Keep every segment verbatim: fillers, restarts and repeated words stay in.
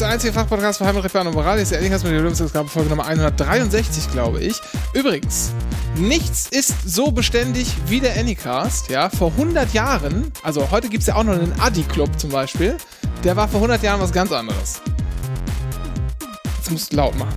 einzige Fachpodcast für Heimat, Referat und Moral. Hier ist der Ehrlichkeit mit der Löwensausgabe, Folge Nummer hundertdreiundsechzig, glaube ich. Übrigens, nichts ist so beständig wie der Anycast. Ja, vor hundert Jahren, also heute gibt es ja auch noch einen Adi-Club zum Beispiel, der war vor hundert Jahren was ganz anderes. Jetzt musst du laut machen.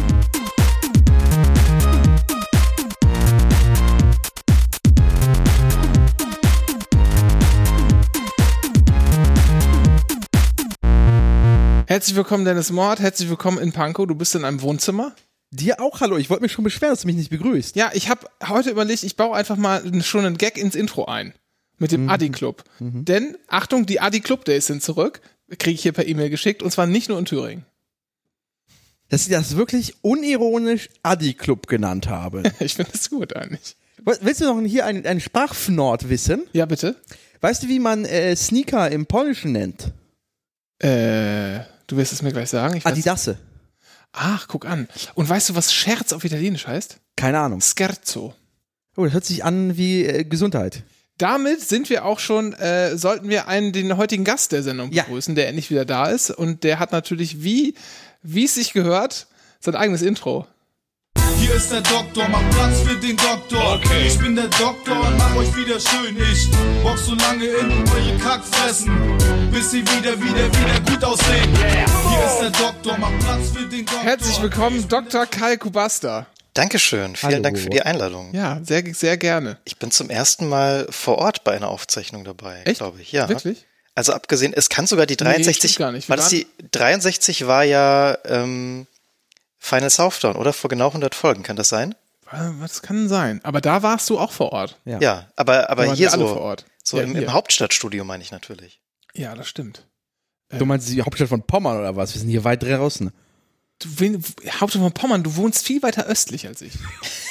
Herzlich willkommen, Dennis Mord. Herzlich willkommen in Pankow. Du bist in einem Wohnzimmer. Dir auch, hallo. Ich wollte mich schon beschweren, dass du mich nicht begrüßt. Ja, ich habe heute überlegt, ich baue einfach mal schon einen Gag ins Intro ein. Mit dem mhm. Adi-Club. Mhm. Denn, Achtung, die Adi-Club-Days sind zurück. Kriege ich hier per E-Mail geschickt. Und zwar nicht nur in Thüringen. Dass ich das wirklich unironisch Adi-Club genannt habe. Ich finde das gut eigentlich. Willst du noch hier einen, einen Sprachfnord wissen? Ja, bitte. Weißt du, wie man äh, Sneaker im Polnischen nennt? Äh, du wirst es mir gleich sagen. Ich Adidasse. Ach, guck an. Und weißt du, was Scherz auf Italienisch heißt? Keine Ahnung. Scherzo. Oh, das hört sich an wie äh, Gesundheit. Damit sind wir auch schon, äh, sollten wir einen, den heutigen Gast der Sendung begrüßen, ja. Der endlich wieder da ist. Und der hat natürlich, wie wie es sich gehört, sein eigenes Intro. Hier ist der Doktor, mach Platz für den Doktor. Okay. Ich bin der Doktor und mach euch wieder schön. Ich box so lange in eure Kackfressen, bis sie wieder, wieder, wieder gut aussehen. Yeah. Hier ist der Doktor, mach Platz für den Doktor. Herzlich willkommen, Doktor Kai Kubasta. Dankeschön, vielen Hallo. Dank für die Einladung. Ja, sehr, sehr gerne. Ich bin zum ersten Mal vor Ort bei einer Aufzeichnung dabei, glaube ich. Ja. Wirklich? Also abgesehen, es kann sogar die dreiundsechzig, nee, gar nicht. war das die dreiundsechzig war ja ähm, Final Southdown, oder? Vor genau hundert Folgen, kann das sein? Was kann sein? Aber da warst du auch vor Ort. Ja, ja aber, aber hier so, vor Ort. so ja, im, hier. im Hauptstadtstudio meine ich natürlich. Ja, das stimmt. Du meinst die Hauptstadt von Pommern oder was? Wir sind hier weit draußen. Du, Hauptstadt von Pommern, du wohnst viel weiter östlich als ich.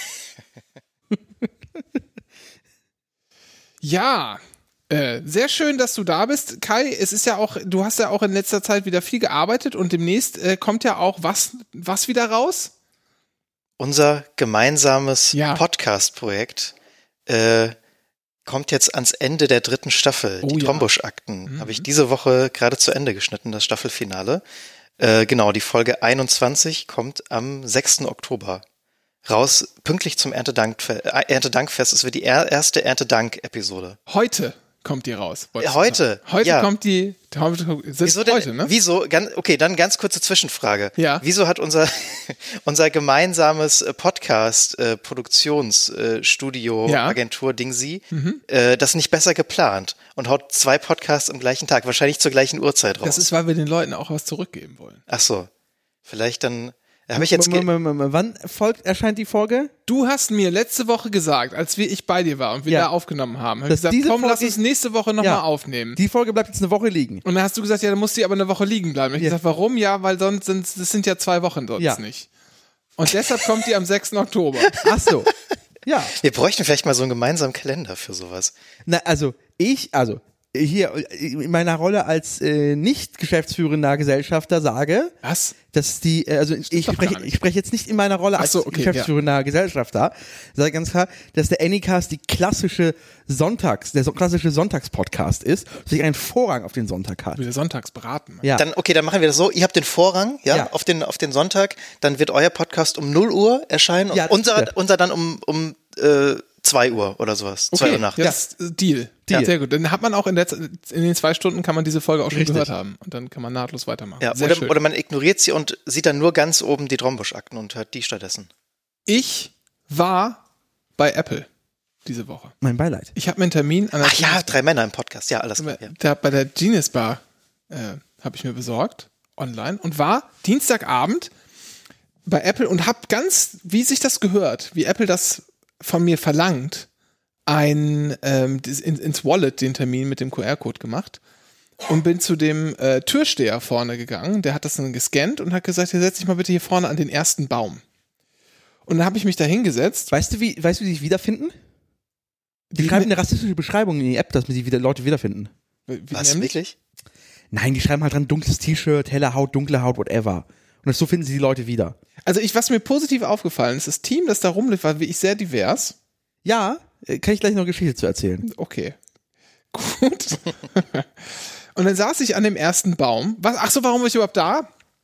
Ja, Äh, sehr schön, dass du da bist, Kai. Es ist ja auch, du hast ja auch in letzter Zeit wieder viel gearbeitet und demnächst äh, kommt ja auch was, was wieder raus? Unser gemeinsames ja. Podcast-Projekt äh, kommt jetzt ans Ende der dritten Staffel. Oh, die ja. Trombusch-Akten mhm. habe ich diese Woche gerade zu Ende geschnitten, das Staffelfinale. Äh, genau, die Folge einundzwanzig kommt am sechsten Oktober raus, pünktlich zum Erntedankfest. Äh, Erntedankfest. Es wird die er- erste Erntedank-Episode. Heute kommt die raus. Heute? Heute ja. kommt die, wieso denn, heute, ne? Wieso, ganz, okay, dann ganz kurze Zwischenfrage. Ja. Wieso hat unser, unser gemeinsames Podcast, äh, Produktionsstudio, äh, ja. Agentur Dingsi, mhm. äh, das nicht besser geplant und haut zwei Podcasts am gleichen Tag, wahrscheinlich zur gleichen Uhrzeit raus? Das ist, weil wir den Leuten auch was zurückgeben wollen. Ach so. Vielleicht dann, habe ich jetzt... M- m- m- m- Wann folgt, erscheint die Folge? Du hast mir letzte Woche gesagt, als wir ich bei dir war und wir ja. da aufgenommen haben, habe ich gesagt, komm, Folge, lass uns nächste Woche nochmal ja. aufnehmen. Die Folge bleibt jetzt eine Woche liegen. Und dann hast du gesagt, ja, dann muss die aber eine Woche liegen bleiben. Und ich ja. gesagt, warum? Ja, weil sonst sind, das sind ja zwei Wochen sonst ja. nicht. Und deshalb kommt die am sechsten Oktober. Ach so. Ja. Wir bräuchten vielleicht mal so einen gemeinsamen Kalender für sowas. Na, also ich, also hier in meiner Rolle als äh, nicht geschäftsführender Gesellschafter sage, was? Dass die, äh, also ich spreche, ich spreche jetzt nicht in meiner Rolle als so, okay, geschäftsführender ja. Gesellschafter, sage ganz klar, dass der Anycast die klassische Sonntags, der so, klassische Sonntagspodcast ist, sich einen Vorrang auf den Sonntag hat. Wir sonntags beraten. Ja. Dann, okay, dann machen wir das so, ihr habt den Vorrang, ja, ja. auf den, auf den Sonntag, dann wird euer Podcast um null Uhr erscheinen und ja, unser, ja. unser dann um, um, äh, zwei Uhr oder sowas. Okay, zwei Uhr nachts. Ja, das ist Deal. Deal. Ja, sehr gut. Dann hat man auch in, der, in den zwei Stunden kann man diese Folge auch schon Richtig. gehört haben. Und dann kann man nahtlos weitermachen. Ja, sehr oder, schön. oder man ignoriert sie und sieht dann nur ganz oben die Trombusch-Akten und hört die stattdessen. Ich war bei Apple diese Woche. Mein Beileid. Ich habe mir einen Termin an der Ach ja, drei Männer im Podcast. Ja, alles klar. Ja. Da, bei der Genius Bar äh, habe ich mir besorgt, online, und war Dienstagabend bei Apple und habe ganz, wie sich das gehört, wie Apple das von mir verlangt, ein ähm, in, ins Wallet den Termin mit dem Q R-Code gemacht und bin zu dem äh, Türsteher vorne gegangen, der hat das dann gescannt und hat gesagt, hier setz dich mal bitte hier vorne an den ersten Baum. Und dann habe ich mich da hingesetzt. Weißt du, wie, weißt du, wie die sich wiederfinden? Die, Die schreiben ne- eine rassistische Beschreibung in die App, dass die wieder Leute wiederfinden. Wie, Was, nämlich? wirklich? Nein, die schreiben halt dran dunkles T-Shirt, helle Haut, dunkle Haut, whatever. Und so finden sie die Leute wieder. Also ich, was mir positiv aufgefallen ist, das Team, das da rumlief, war wirklich sehr divers. Ja, äh, kann ich gleich noch eine Geschichte zu erzählen. Okay. Gut. Und dann saß ich an dem ersten Baum. Was, ach so, warum war ich überhaupt da?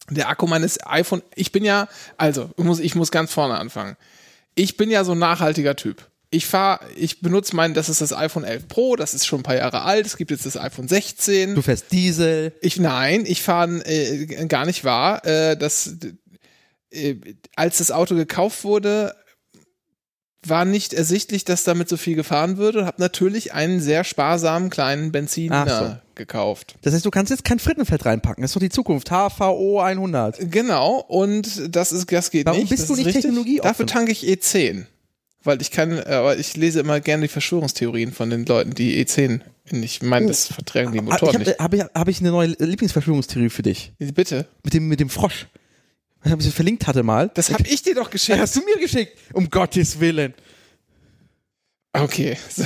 Der Akku meines iPhone, ich bin ja, also, ich muss, ich muss ganz vorne anfangen. Ich bin ja so ein nachhaltiger Typ. Ich fahre, ich benutze mein, das ist das iPhone elf Pro, das ist schon ein paar Jahre alt, es gibt jetzt das iPhone sechzehn. Du fährst Diesel. Ich, nein, ich fahre äh, gar nicht wahr. Äh, das, äh, als das Auto gekauft wurde, war nicht ersichtlich, dass damit so viel gefahren würde. Habe natürlich einen sehr sparsamen kleinen Benziner so. gekauft. Das heißt, du kannst jetzt kein Frittenfett reinpacken. Das ist doch die Zukunft. H V O hundert. Genau, und das ist, das geht Warum nicht. bist das du nicht technologieoffen? Dafür tanke ich E zehn. Weil ich kann, aber ich lese immer gerne die Verschwörungstheorien von den Leuten, die E zehn nicht meinen, das vertragen die Motoren ich hab, nicht. Habe ich, hab ich eine neue Lieblingsverschwörungstheorie für dich? Bitte? Mit dem, mit dem Frosch. Was ich so verlinkt hatte mal. Das habe ich dir doch geschickt. Das hast du mir geschickt. Um Gottes Willen. Okay, so.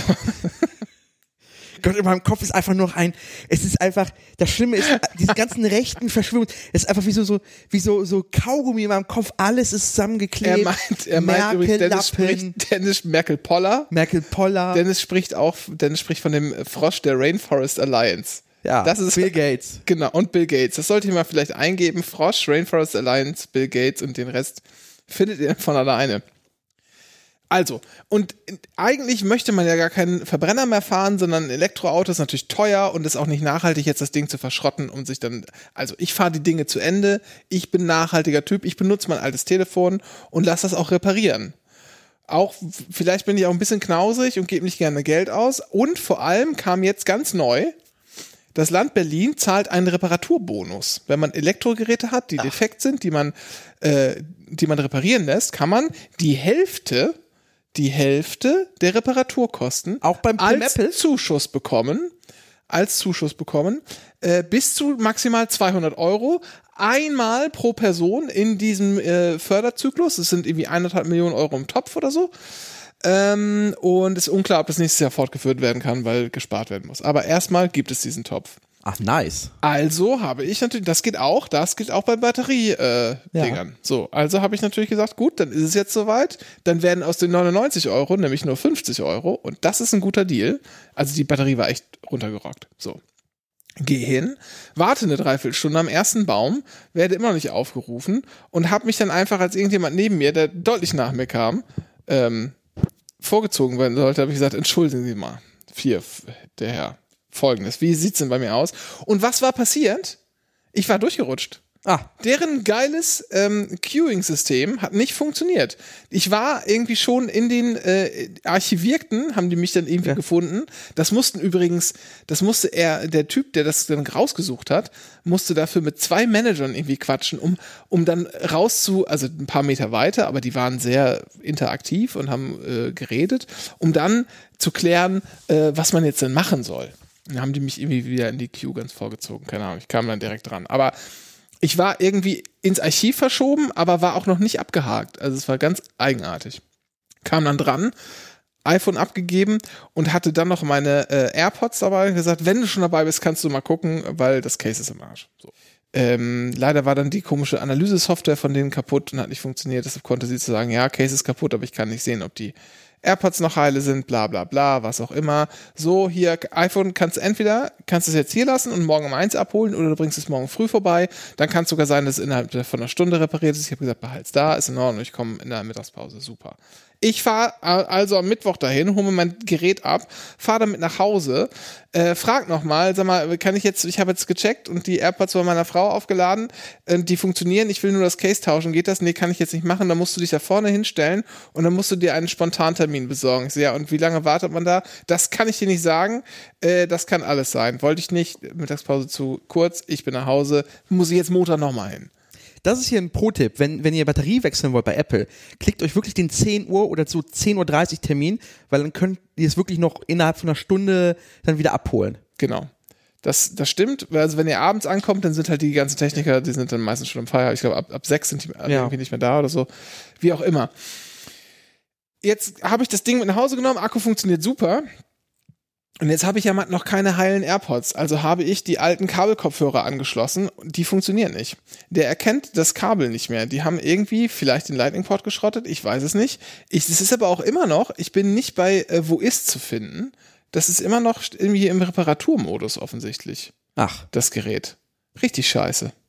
Gott, in meinem Kopf ist einfach nur ein, es ist einfach, das Schlimme ist, diese ganzen rechten Verschwörungen, es ist einfach wie so, so, wie so, so Kaugummi in meinem Kopf, alles ist zusammengeklebt. Er meint, er meint Merkel, übrigens, Dennis Lappen, spricht, Dennis Merkel-Poller. Merkel-Poller. Dennis spricht auch, Dennis spricht von dem Frosch der Rainforest Alliance. Ja, das ist, Bill Gates. Genau, und Bill Gates. Das sollte ich mal vielleicht eingeben. Frosch, Rainforest Alliance, Bill Gates und den Rest findet ihr von alleine. Also, und eigentlich möchte man ja gar keinen Verbrenner mehr fahren, sondern ein Elektroauto ist natürlich teuer und ist auch nicht nachhaltig, jetzt das Ding zu verschrotten, um sich dann, also ich fahre die Dinge zu Ende, ich bin ein nachhaltiger Typ, ich benutze mein altes Telefon und lasse das auch reparieren. Auch, vielleicht bin ich auch ein bisschen knausrig und gebe nicht gerne Geld aus und vor allem kam jetzt ganz neu, das Land Berlin zahlt einen Reparaturbonus. Wenn man Elektrogeräte hat, die defekt sind, die man, äh, die man reparieren lässt, kann man die Hälfte die Hälfte der Reparaturkosten auch beim als Apple? Zuschuss bekommen, als Zuschuss bekommen, äh, bis zu maximal zweihundert Euro, einmal pro Person in diesem äh, Förderzyklus. Das sind irgendwie eineinhalb Millionen Euro im Topf oder so. Ähm, und es ist unklar, ob das nächstes Jahr fortgeführt werden kann, weil gespart werden muss. Aber erstmal gibt es diesen Topf. Ach, nice. Also habe ich natürlich, das geht auch, das geht auch bei Batterie-Dingern. Äh, Ja. So, also habe ich natürlich gesagt, gut, dann ist es jetzt soweit. Dann werden aus den neunundneunzig Euro nämlich nur fünfzig Euro und das ist ein guter Deal. Also die Batterie war echt runtergerockt. So. Geh hin, warte eine Dreiviertelstunde am ersten Baum, werde immer noch nicht aufgerufen und habe mich dann einfach als irgendjemand neben mir, der deutlich nach mir kam, ähm, vorgezogen werden sollte, habe ich gesagt, entschuldigen Sie mal, vier, der Herr. Folgendes, wie sieht's denn bei mir aus? Und was war passiert? Ich war durchgerutscht. Ah. Deren geiles ähm, Queuing-System hat nicht funktioniert. Ich war irgendwie schon in den äh, Archivierten, haben die mich dann irgendwie Ja. gefunden. Das mussten übrigens, das musste er, der Typ, der das dann rausgesucht hat, musste dafür mit zwei Managern irgendwie quatschen, um, um dann rauszu, also ein paar Meter weiter, aber die waren sehr interaktiv und haben äh, geredet, um dann zu klären, äh, was man jetzt denn machen soll. Dann haben die mich irgendwie wieder in die Queue ganz vorgezogen. Keine Ahnung, ich kam dann direkt dran. Aber ich war irgendwie ins Archiv verschoben, aber war auch noch nicht abgehakt. Also es war ganz eigenartig. Kam dann dran, iPhone abgegeben und hatte dann noch meine äh, AirPods dabei und gesagt, wenn du schon dabei bist, kannst du mal gucken, weil das Case ist im Arsch. So. Ähm, leider war dann die komische Analyse-Software von denen kaputt und hat nicht funktioniert. Deshalb konnte sie zu sagen, ja, Case ist kaputt, aber ich kann nicht sehen, ob die AirPods noch heile sind, bla bla bla, was auch immer. So, hier, iPhone kannst du entweder, kannst du es jetzt hier lassen und morgen um eins abholen oder du bringst es morgen früh vorbei. Dann kann es sogar sein, dass es innerhalb von einer Stunde repariert ist. Ich habe gesagt, behalt's da, ist in Ordnung, ich komme in der Mittagspause, super. Ich fahre also am Mittwoch dahin, hole mir mein Gerät ab, fahre damit nach Hause, äh, frag nochmal, sag mal, kann ich jetzt, ich habe jetzt gecheckt und die AirPods bei meiner Frau aufgeladen, äh, die funktionieren, ich will nur das Case tauschen, geht das? Nee, kann ich jetzt nicht machen, dann musst du dich da vorne hinstellen und dann musst du dir einen Spontantermin besorgen. Ich so, ja, und wie lange wartet man da? Das kann ich dir nicht sagen, äh, das kann alles sein. Wollte ich nicht, Mittagspause zu kurz, ich bin nach Hause, muss ich jetzt Montag nochmal hin. Das ist hier ein Pro-Tipp, wenn, wenn ihr Batterie wechseln wollt bei Apple, klickt euch wirklich den zehn Uhr oder so zehn Uhr dreißig Termin, weil dann könnt ihr es wirklich noch innerhalb von einer Stunde dann wieder abholen. Genau. Das, das stimmt. Also wenn ihr abends ankommt, dann sind halt die ganzen Techniker, die sind dann meistens schon im Feierabend. Ich glaube, ab, ab sechs sind die ja. irgendwie nicht mehr da oder so. Wie auch immer. Jetzt habe ich das Ding mit nach Hause genommen, Akku funktioniert super. Und jetzt habe ich ja noch keine heilen AirPods, also habe ich die alten Kabelkopfhörer angeschlossen, die funktionieren nicht. Der erkennt das Kabel nicht mehr. Die haben irgendwie vielleicht den Lightning-Port geschrottet, ich weiß es nicht. Ich, das ist aber auch immer noch, ich bin nicht bei äh, Wo ist zu finden. Das ist immer noch irgendwie im Reparaturmodus offensichtlich. Ach. Das Gerät. Richtig scheiße.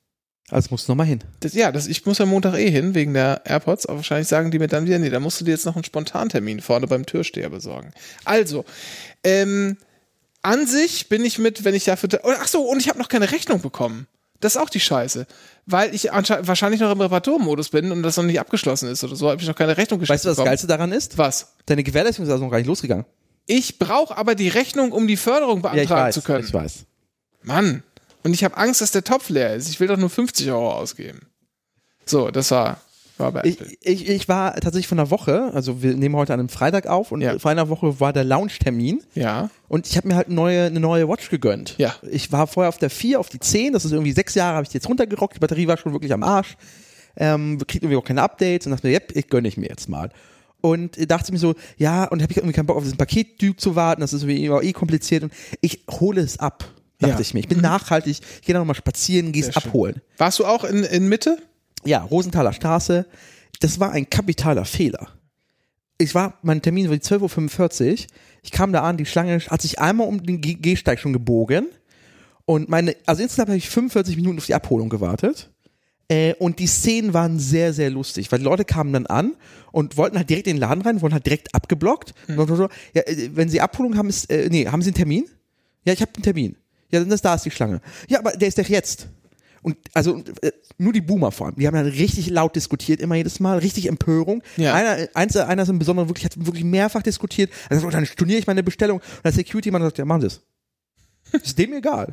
Also musst du nochmal hin. Das, ja, das, ich muss ja Montag eh hin, wegen der AirPods, aber wahrscheinlich sagen die mir dann wieder, nee, da musst du dir jetzt noch einen Spontantermin vorne beim Türsteher besorgen. Also, ähm, an sich bin ich mit, wenn ich dafür, ach so, und ich habe noch keine Rechnung bekommen. Das ist auch die Scheiße. Weil ich wahrscheinlich noch im Reparaturmodus bin und das noch nicht abgeschlossen ist oder so, habe ich noch keine Rechnung geschickt Weißt du, was das Geilste daran ist? Was? Deine Gewährleistung ist also noch gar nicht losgegangen. Ich brauche aber die Rechnung, um die Förderung beantragen ja, ich weiß, zu können. ich weiß. Mann. Und ich habe Angst, dass der Topf leer ist. Ich will doch nur fünfzig Euro ausgeben. So, das war, war bei ich, ich, ich war tatsächlich von einer Woche, also wir nehmen heute an einem Freitag auf und ja. vor einer Woche war der Launch-Termin. Ja. Und ich habe mir halt eine neue, eine neue Watch gegönnt. Ja. Ich war vorher auf der vier, auf die zehn, das ist irgendwie sechs Jahre, habe ich die jetzt runtergerockt, die Batterie war schon wirklich am Arsch. Ähm, kriegt irgendwie auch keine Updates und dachte mir, yep, ich gönne ich mir jetzt mal. Und dachte mir so, ja, und habe ich irgendwie keinen Bock auf diesen Pakettyp zu warten, das ist irgendwie eh kompliziert und ich hole es ab. Dachte ja. ich mir. Ich bin nachhaltig, ich gehe da nochmal spazieren, gehe es abholen. Warst du auch in, in Mitte? Ja, Rosenthaler Straße. Das war ein kapitaler Fehler. Ich war, mein Termin war die zwölf Uhr fünfundvierzig. Ich kam da an, die Schlange hat sich einmal um den Gehsteig schon gebogen. Und meine, also insgesamt habe ich fünfundvierzig Minuten auf die Abholung gewartet. Äh, und die Szenen waren sehr, sehr lustig, weil die Leute kamen dann an und wollten halt direkt in den Laden rein, wurden halt direkt abgeblockt. Hm. Und so, ja, wenn sie Abholung haben, ist, äh, nee, haben sie einen Termin? Ja, ich habe einen Termin. Ja, dann ist da ist die Schlange. Ja, aber der ist doch jetzt. Und also äh, nur die Boomer vor allem, die haben dann richtig laut diskutiert, immer jedes Mal, richtig Empörung. Ja. Einer, eins, einer ist im Besonderen wirklich, hat wirklich mehrfach diskutiert. Also dann storniere ich meine Bestellung. Und der Security-Mann sagt, ja, machen Sie es. Ist dem egal.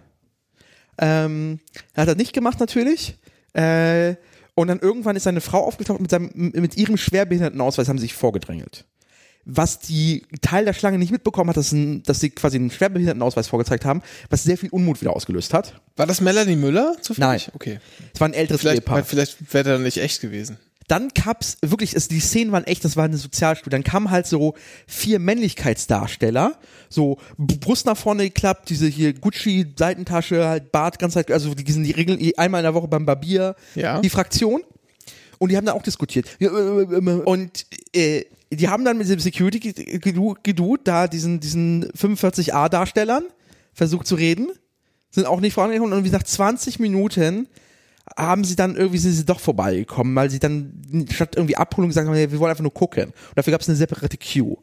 Ähm, hat er nicht gemacht natürlich. Äh, und dann irgendwann ist seine Frau aufgetaucht mit seinem, mit ihrem Schwerbehindertenausweis haben sie sich vorgedrängelt. Was die Teil der Schlange nicht mitbekommen hat, dass, ein, dass sie quasi einen Schwerbehindertenausweis vorgezeigt haben, was sehr viel Unmut wieder ausgelöst hat. War das Melanie Müller zufällig? Nein. Okay. Es war ein älteres vielleicht, Ehepaar. Vielleicht wäre der nicht echt gewesen. Dann gab's wirklich, es, die Szenen waren echt, das war eine Sozialstudie. Dann kamen halt so vier Männlichkeitsdarsteller, so Brust nach vorne geklappt, diese hier Gucci-Seitentasche, halt Bart, ganz halt, also die sind die Regeln einmal in der Woche beim Barbier, ja. Die Fraktion. Und die haben da auch diskutiert. Und äh, die haben dann mit dem Security-Gedude da diesen, diesen fünfundvierzig A-Darstellern versucht zu reden, sind auch nicht vorangekommen und wie gesagt, zwanzig Minuten haben sie dann irgendwie, sind sie doch vorbeigekommen, weil sie dann statt irgendwie Abholung gesagt haben, wir wollen einfach nur gucken. Und dafür gab es eine separate Queue.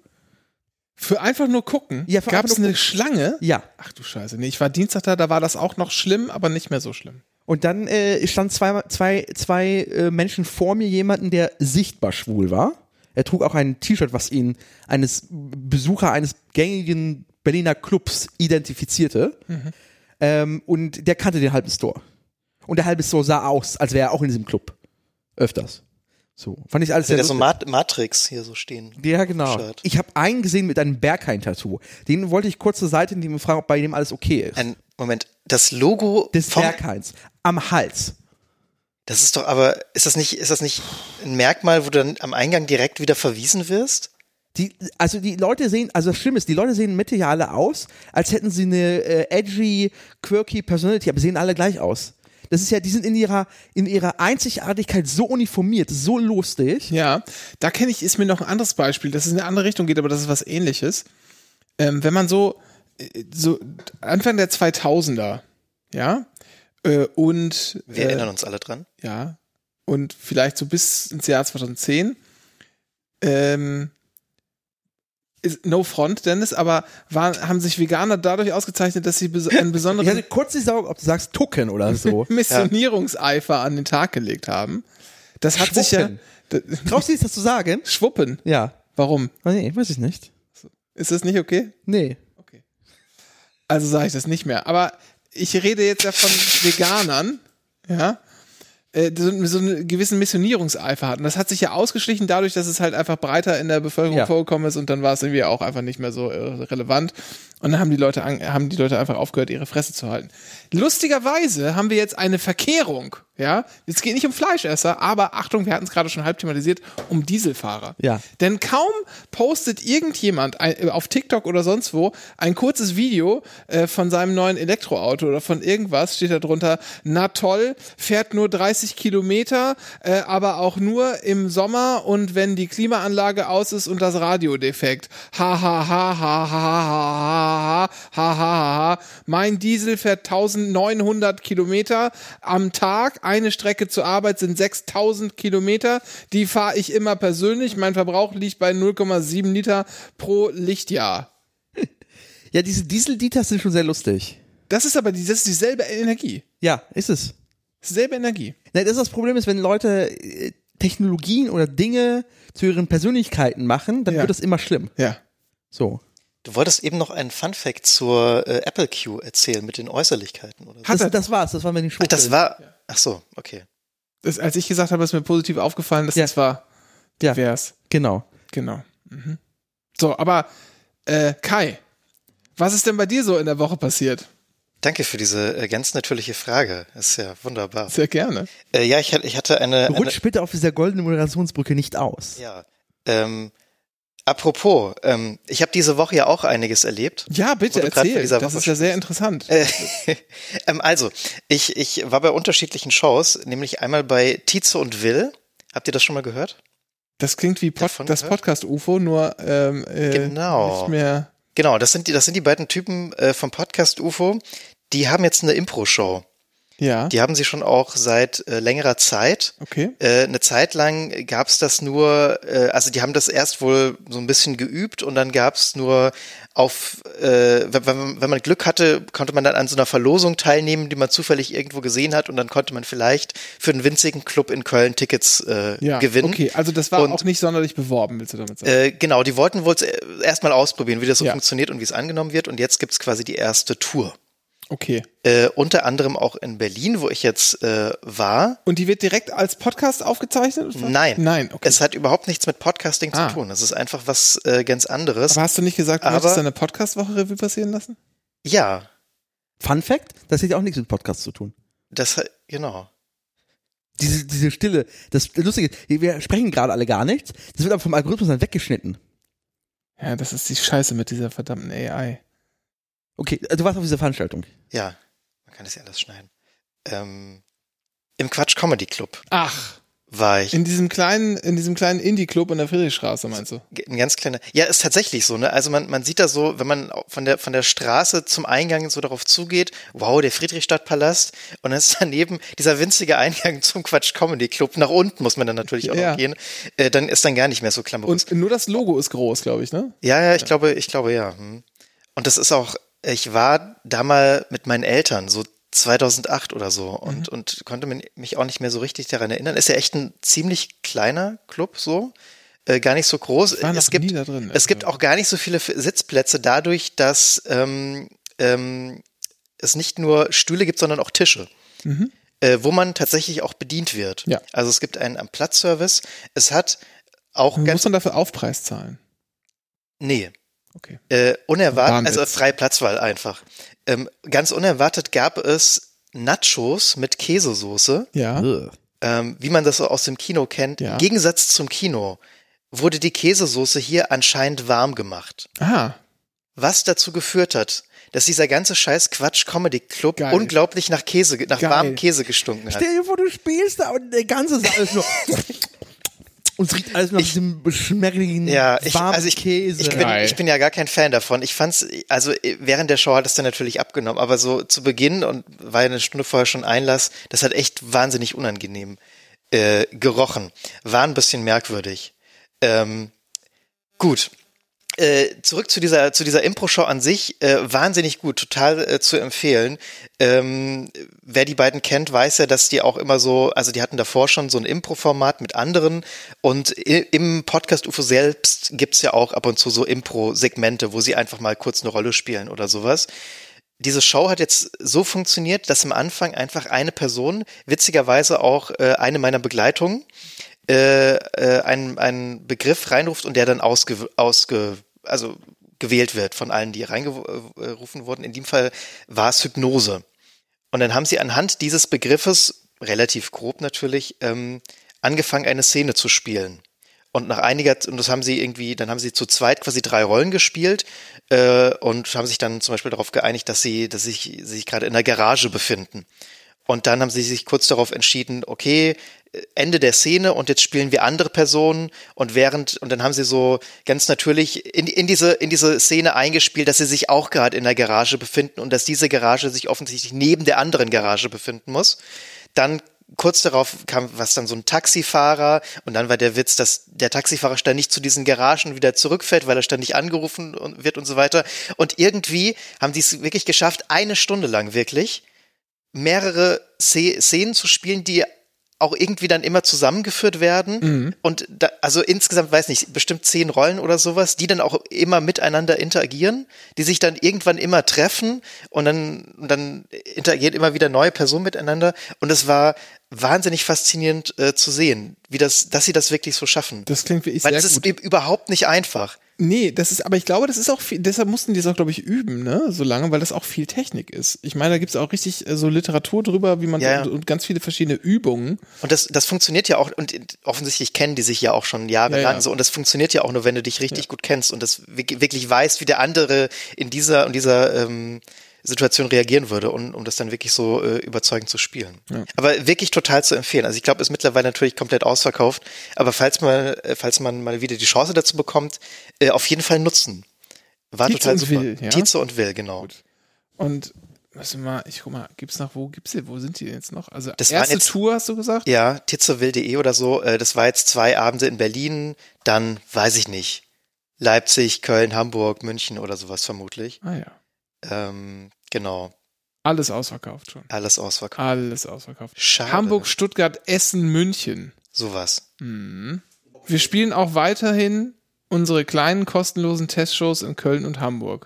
Für einfach nur gucken? Ja, gab es eine gucken. Schlange? Ja. Ach du Scheiße. Nee, ich war Dienstag da, da war das auch noch schlimm, aber nicht mehr so schlimm. Und dann äh, stand zwei, zwei, zwei äh, Menschen vor mir, jemanden, der sichtbar schwul war. Er trug auch ein T-Shirt, was ihn eines Besucher eines gängigen Berliner Clubs identifizierte. Mhm. Ähm, und der kannte den halben Store. Und der halbe Store sah aus, als wäre er auch in diesem Club. Öfters. So. Fand ich alles sehr der so Mat- Matrix hier so stehen. Ja, genau. Shirt. Ich habe einen gesehen mit einem Berghain-Tattoo. Den wollte ich kurz zur Seite nehmen und fragen, ob bei dem alles okay ist. Ein Moment. Das Logo des Berghains am Hals. Das ist doch, aber ist das nicht, ist das nicht ein Merkmal, wo du dann am Eingang direkt wieder verwiesen wirst? Die, also die Leute sehen, also das Schlimme ist, die Leute sehen in Mitte ja alle aus, als hätten sie eine äh, edgy, quirky Personality, aber sehen alle gleich aus. Das ist ja, die sind in ihrer, in ihrer Einzigartigkeit so uniformiert, so lustig. Ja, da kenne ich, ist mir noch ein anderes Beispiel, das ist in eine andere Richtung geht, aber das ist was Ähnliches. Ähm, wenn man so, so Anfang der zweitausender, ja, äh, und wir äh, erinnern uns alle dran. Ja, und vielleicht so bis ins Jahr zweitausendzehn, ähm, ist no front, Dennis, aber waren, haben sich Veganer dadurch ausgezeichnet, dass sie bes- einen besonderen ich hatte kurz die Sorge, ob du sagst Tucken oder so. Missionierungseifer an den Tag gelegt haben. Das hat Schwuppen. sich ja... D- Traust du dich das zu sagen? Schwuppen? Ja. Warum? Oh, nee, weiß ich nicht. Ist das nicht okay? Nee. Okay. Also sage ich das nicht mehr. Aber ich rede jetzt ja von Veganern, ja, äh, so, so einen gewissen Missionierungseifer hatten. Das hat sich ja ausgeschlichen dadurch, dass es halt einfach breiter in der Bevölkerung ja. vorgekommen ist und dann war es irgendwie auch einfach nicht mehr so äh, relevant. Und dann haben die Leute an, haben die Leute einfach aufgehört, ihre Fresse zu halten. Lustigerweise haben wir jetzt eine Verkehrung, ja. Es geht nicht um Fleischesser, aber Achtung, wir hatten es gerade schon halb thematisiert, um Dieselfahrer. Ja. Denn kaum postet irgendjemand ein, auf TikTok oder sonst wo ein kurzes Video äh, von seinem neuen Elektroauto oder von irgendwas, steht da drunter, na toll, fährt nur dreißig Kilometer, äh, aber auch nur im Sommer und wenn die Klimaanlage aus ist und das Radio defekt. Ha ha ha ha ha ha ha. ha, ha, ha, ha, ha. Mein Diesel fährt neunzehnhundert Kilometer am Tag. Eine Strecke zur Arbeit sind sechstausend Kilometer. Die fahre ich immer persönlich. Mein Verbrauch liegt bei null Komma sieben Liter pro Lichtjahr. Ja, diese Diesel-Dieters sind schon sehr lustig. Das ist aber die, das ist dieselbe Energie. Ja, ist es. Selbe Energie. Nein, das ist das Problem ist, wenn Leute äh, Technologien oder Dinge zu ihren Persönlichkeiten machen, dann Ja. wird das immer schlimm. Ja. So. Du wolltest eben noch einen Funfact zur äh, Apple Q erzählen mit den Äußerlichkeiten, oder so? Hat Das, er- das war's, das war mit den Ach, Schwuchteln. das war, ach so, okay. Das, als ich gesagt habe, ist mir positiv aufgefallen, dass Ja. das war Ja. divers. Genau. Genau. Mhm. So, aber äh, Kai, was ist denn bei dir so in der Woche passiert? Danke für diese äh, ganz natürliche Frage. Ist ja wunderbar. Sehr gerne. Äh, ja, ich, hatte- ich hatte eine, eine Rutsch bitte auf dieser goldenen Moderationsbrücke nicht aus. ja, ähm, apropos, ähm, ich habe diese Woche ja auch einiges erlebt. Ja, bitte Wo du grad von erzähl. dieser Das Woche ist ja sehr interessant. Äh, ähm, also, ich, ich war bei unterschiedlichen Shows, nämlich einmal bei Tietze und Will. Habt ihr das schon mal gehört? Das klingt wie Pod, davon das gehört? Podcast-U F O, nur ähm, äh, Genau. nicht mehr. Genau, das sind die, das sind die beiden Typen äh, vom Podcast U F O. Die haben jetzt eine Impro-Show. Ja, Die haben sie schon auch seit äh, längerer Zeit. okay. Äh, eine Zeit lang gab's das nur, äh, also die haben das erst wohl so ein bisschen geübt und dann gab's nur auf, äh, wenn, wenn, wenn man Glück hatte, konnte man dann an so einer Verlosung teilnehmen, die man zufällig irgendwo gesehen hat und dann konnte man vielleicht für einen winzigen Club in Köln Tickets äh, Ja, gewinnen. okay. Also das war Und- auch nicht sonderlich beworben, willst du damit sagen? Äh, genau, die wollten wohl erstmal ausprobieren, wie das so Ja. funktioniert und wie es angenommen wird und jetzt gibt's quasi die erste Tour. Okay. Äh, unter anderem auch in Berlin, wo ich jetzt äh, war. Und die wird direkt als Podcast aufgezeichnet? oder? Nein, Nein, okay. es hat überhaupt nichts mit Podcasting Ah. zu tun. Es ist einfach was äh, ganz anderes. Aber hast du nicht gesagt, du Aber- möchtest deine Podcast-Woche Revue passieren lassen? Ja, Fun Fact, das hat ja auch nichts mit Podcast zu tun. das hat- genau. Diese, diese Stille, das Lustige ist, wir sprechen gerade alle gar nichts, das wird aber vom Algorithmus dann weggeschnitten. Ja, das ist die Scheiße mit dieser verdammten A I. Okay, du warst auf dieser Veranstaltung. Ja, man kann das ja alles schneiden. Ähm, Im Quatsch Comedy Club Ach, war ich. in diesem kleinen, in diesem kleinen Indie-Club in der Friedrichstraße, meinst du? Ein ganz kleiner. Ja, ist tatsächlich so, ne? Also man, man sieht da so, wenn man von der, von der Straße zum Eingang so darauf zugeht, wow, der Friedrichstadtpalast, und dann ist daneben dieser winzige Eingang zum Quatsch Comedy Club. Nach unten muss man dann natürlich auch Ja. noch gehen. Äh, dann ist dann gar nicht mehr so glamourös. Und nur das Logo ist groß, glaube ich, ne? Ja, ja, ich glaube, ich glaube, ja. Hm. Und das ist auch, ich war da mal mit meinen Eltern, so zweitausendacht oder so, und, Mhm. und konnte mich auch nicht mehr so richtig daran erinnern. Ist ja echt ein ziemlich kleiner Club, so. Äh, gar nicht so groß. war noch Es gibt, nie da drin, es gibt also. auch gar nicht so viele F- Sitzplätze dadurch, dass ähm, ähm, es nicht nur Stühle gibt, sondern auch Tische. Äh, wo man tatsächlich auch bedient wird. Mhm. Ja. Also es gibt einen am Platzservice. Es hat auch Muss ganz, man dafür Aufpreis zahlen? nee, Okay. Äh, unerwartet, Bahnwitz. also freie Platzwahl einfach. Ähm, ganz unerwartet gab es Nachos mit Käsesoße, Ja. Ugh. ähm, wie man das so aus dem Kino kennt. Ja. Im Gegensatz zum Kino wurde die Käsesoße hier anscheinend warm gemacht. Ah, Was dazu geführt hat, dass dieser ganze scheiß Quatsch-Comedy-Club Geil. unglaublich nach Käse, nach Geil. warmem Käse gestunken hat. Stell dir vor, du spielst da und der ganze Saal ist nur. Und es riecht alles nach diesem schmeckligen, Ja, ich, warmen also ich, Käse. ich, bin, Geil. ich bin ja gar kein Fan davon. Ich fand's, also während der Show hat es dann natürlich abgenommen, aber so zu Beginn und war ja eine Stunde vorher schon Einlass, das hat echt wahnsinnig unangenehm äh, gerochen. War ein bisschen merkwürdig. Ähm, gut. Äh, zurück zu dieser zu dieser Impro-Show an sich, äh, wahnsinnig gut, total äh, zu empfehlen. Ähm, wer die beiden kennt, weiß ja, dass die auch immer so, also die hatten davor schon so ein Impro-Format mit anderen und i- im Podcast U F O selbst gibt's ja auch ab und zu so Impro-Segmente, wo sie einfach mal kurz eine Rolle spielen oder sowas. Diese Show hat jetzt so funktioniert, dass am Anfang einfach eine Person, witzigerweise auch äh, eine meiner Begleitungen, äh, äh, einen, einen Begriff reinruft und der dann ausge, ausge, also gewählt wird von allen, die reingerufen wurden. In dem Fall war es Hypnose. Und dann haben sie anhand dieses Begriffes, relativ grob natürlich, ähm, angefangen, eine Szene zu spielen. Und nach einiger, und das haben sie irgendwie, dann haben sie zu zweit quasi drei Rollen gespielt äh, und haben sich dann zum Beispiel darauf geeinigt, dass sie, dass sich, sich gerade in der Garage befinden. Und dann haben sie sich kurz darauf entschieden, okay, Ende der Szene und jetzt spielen wir andere Personen und während, und dann haben sie so ganz natürlich in, in diese, in diese Szene eingespielt, dass sie sich auch gerade in der Garage befinden und dass diese Garage sich offensichtlich neben der anderen Garage befinden muss. Dann kurz darauf kam was dann so ein Taxifahrer und dann war der Witz, dass der Taxifahrer ständig zu diesen Garagen wieder zurückfährt, weil er ständig angerufen wird und so weiter. Und irgendwie haben die es wirklich geschafft, eine Stunde lang wirklich mehrere Szenen zu spielen, die auch irgendwie dann immer zusammengeführt werden mhm. und da, also insgesamt, weiß nicht, bestimmt zehn Rollen oder sowas, die dann auch immer miteinander interagieren, die sich dann irgendwann immer treffen und dann, dann interagieren immer wieder neue Personen miteinander und es war wahnsinnig faszinierend äh, zu sehen, wie das, dass sie das wirklich so schaffen. Das klingt wie ich Weil sehr das gut. ist überhaupt nicht einfach. Nee, das ist, aber ich glaube, das ist auch viel, deshalb mussten die es auch, glaube ich, üben, ne, so lange, weil das auch viel Technik ist. Ich meine, da gibt's auch richtig äh, so Literatur drüber, wie man, ja, ja. Und, und ganz viele verschiedene Übungen. Und das, das funktioniert ja auch, und offensichtlich kennen die sich ja auch schon jahrelang ja, ja. so, und das funktioniert ja auch nur, wenn du dich richtig ja. gut kennst und das wirklich weißt, wie der andere in dieser, in dieser, ähm, Situation reagieren würde, um, um das dann wirklich so äh, überzeugend zu spielen. Ja. Aber wirklich total zu empfehlen. Also ich glaube, ist mittlerweile natürlich komplett ausverkauft, aber falls man, äh, falls man mal wieder die Chance dazu bekommt, äh, auf jeden Fall nutzen. War Tietze total und super. Will, ja? Tietze und Will, genau. Gut. Und was mal, ich guck mal, gibt's noch, wo gibt's die, wo sind die jetzt noch? Also das erste jetzt, Tour, hast du gesagt? Ja, tietzewill punkt de oder so, äh, das war jetzt zwei Abende in Berlin, dann, weiß ich nicht, Leipzig, Köln, Hamburg, München oder sowas vermutlich. Ah ja. Ähm, genau. Alles ausverkauft schon. Alles ausverkauft. Alles ausverkauft. Schade. Hamburg, Stuttgart, Essen, München. Sowas. Mhm. Wir spielen auch weiterhin unsere kleinen kostenlosen Testshows in Köln und Hamburg.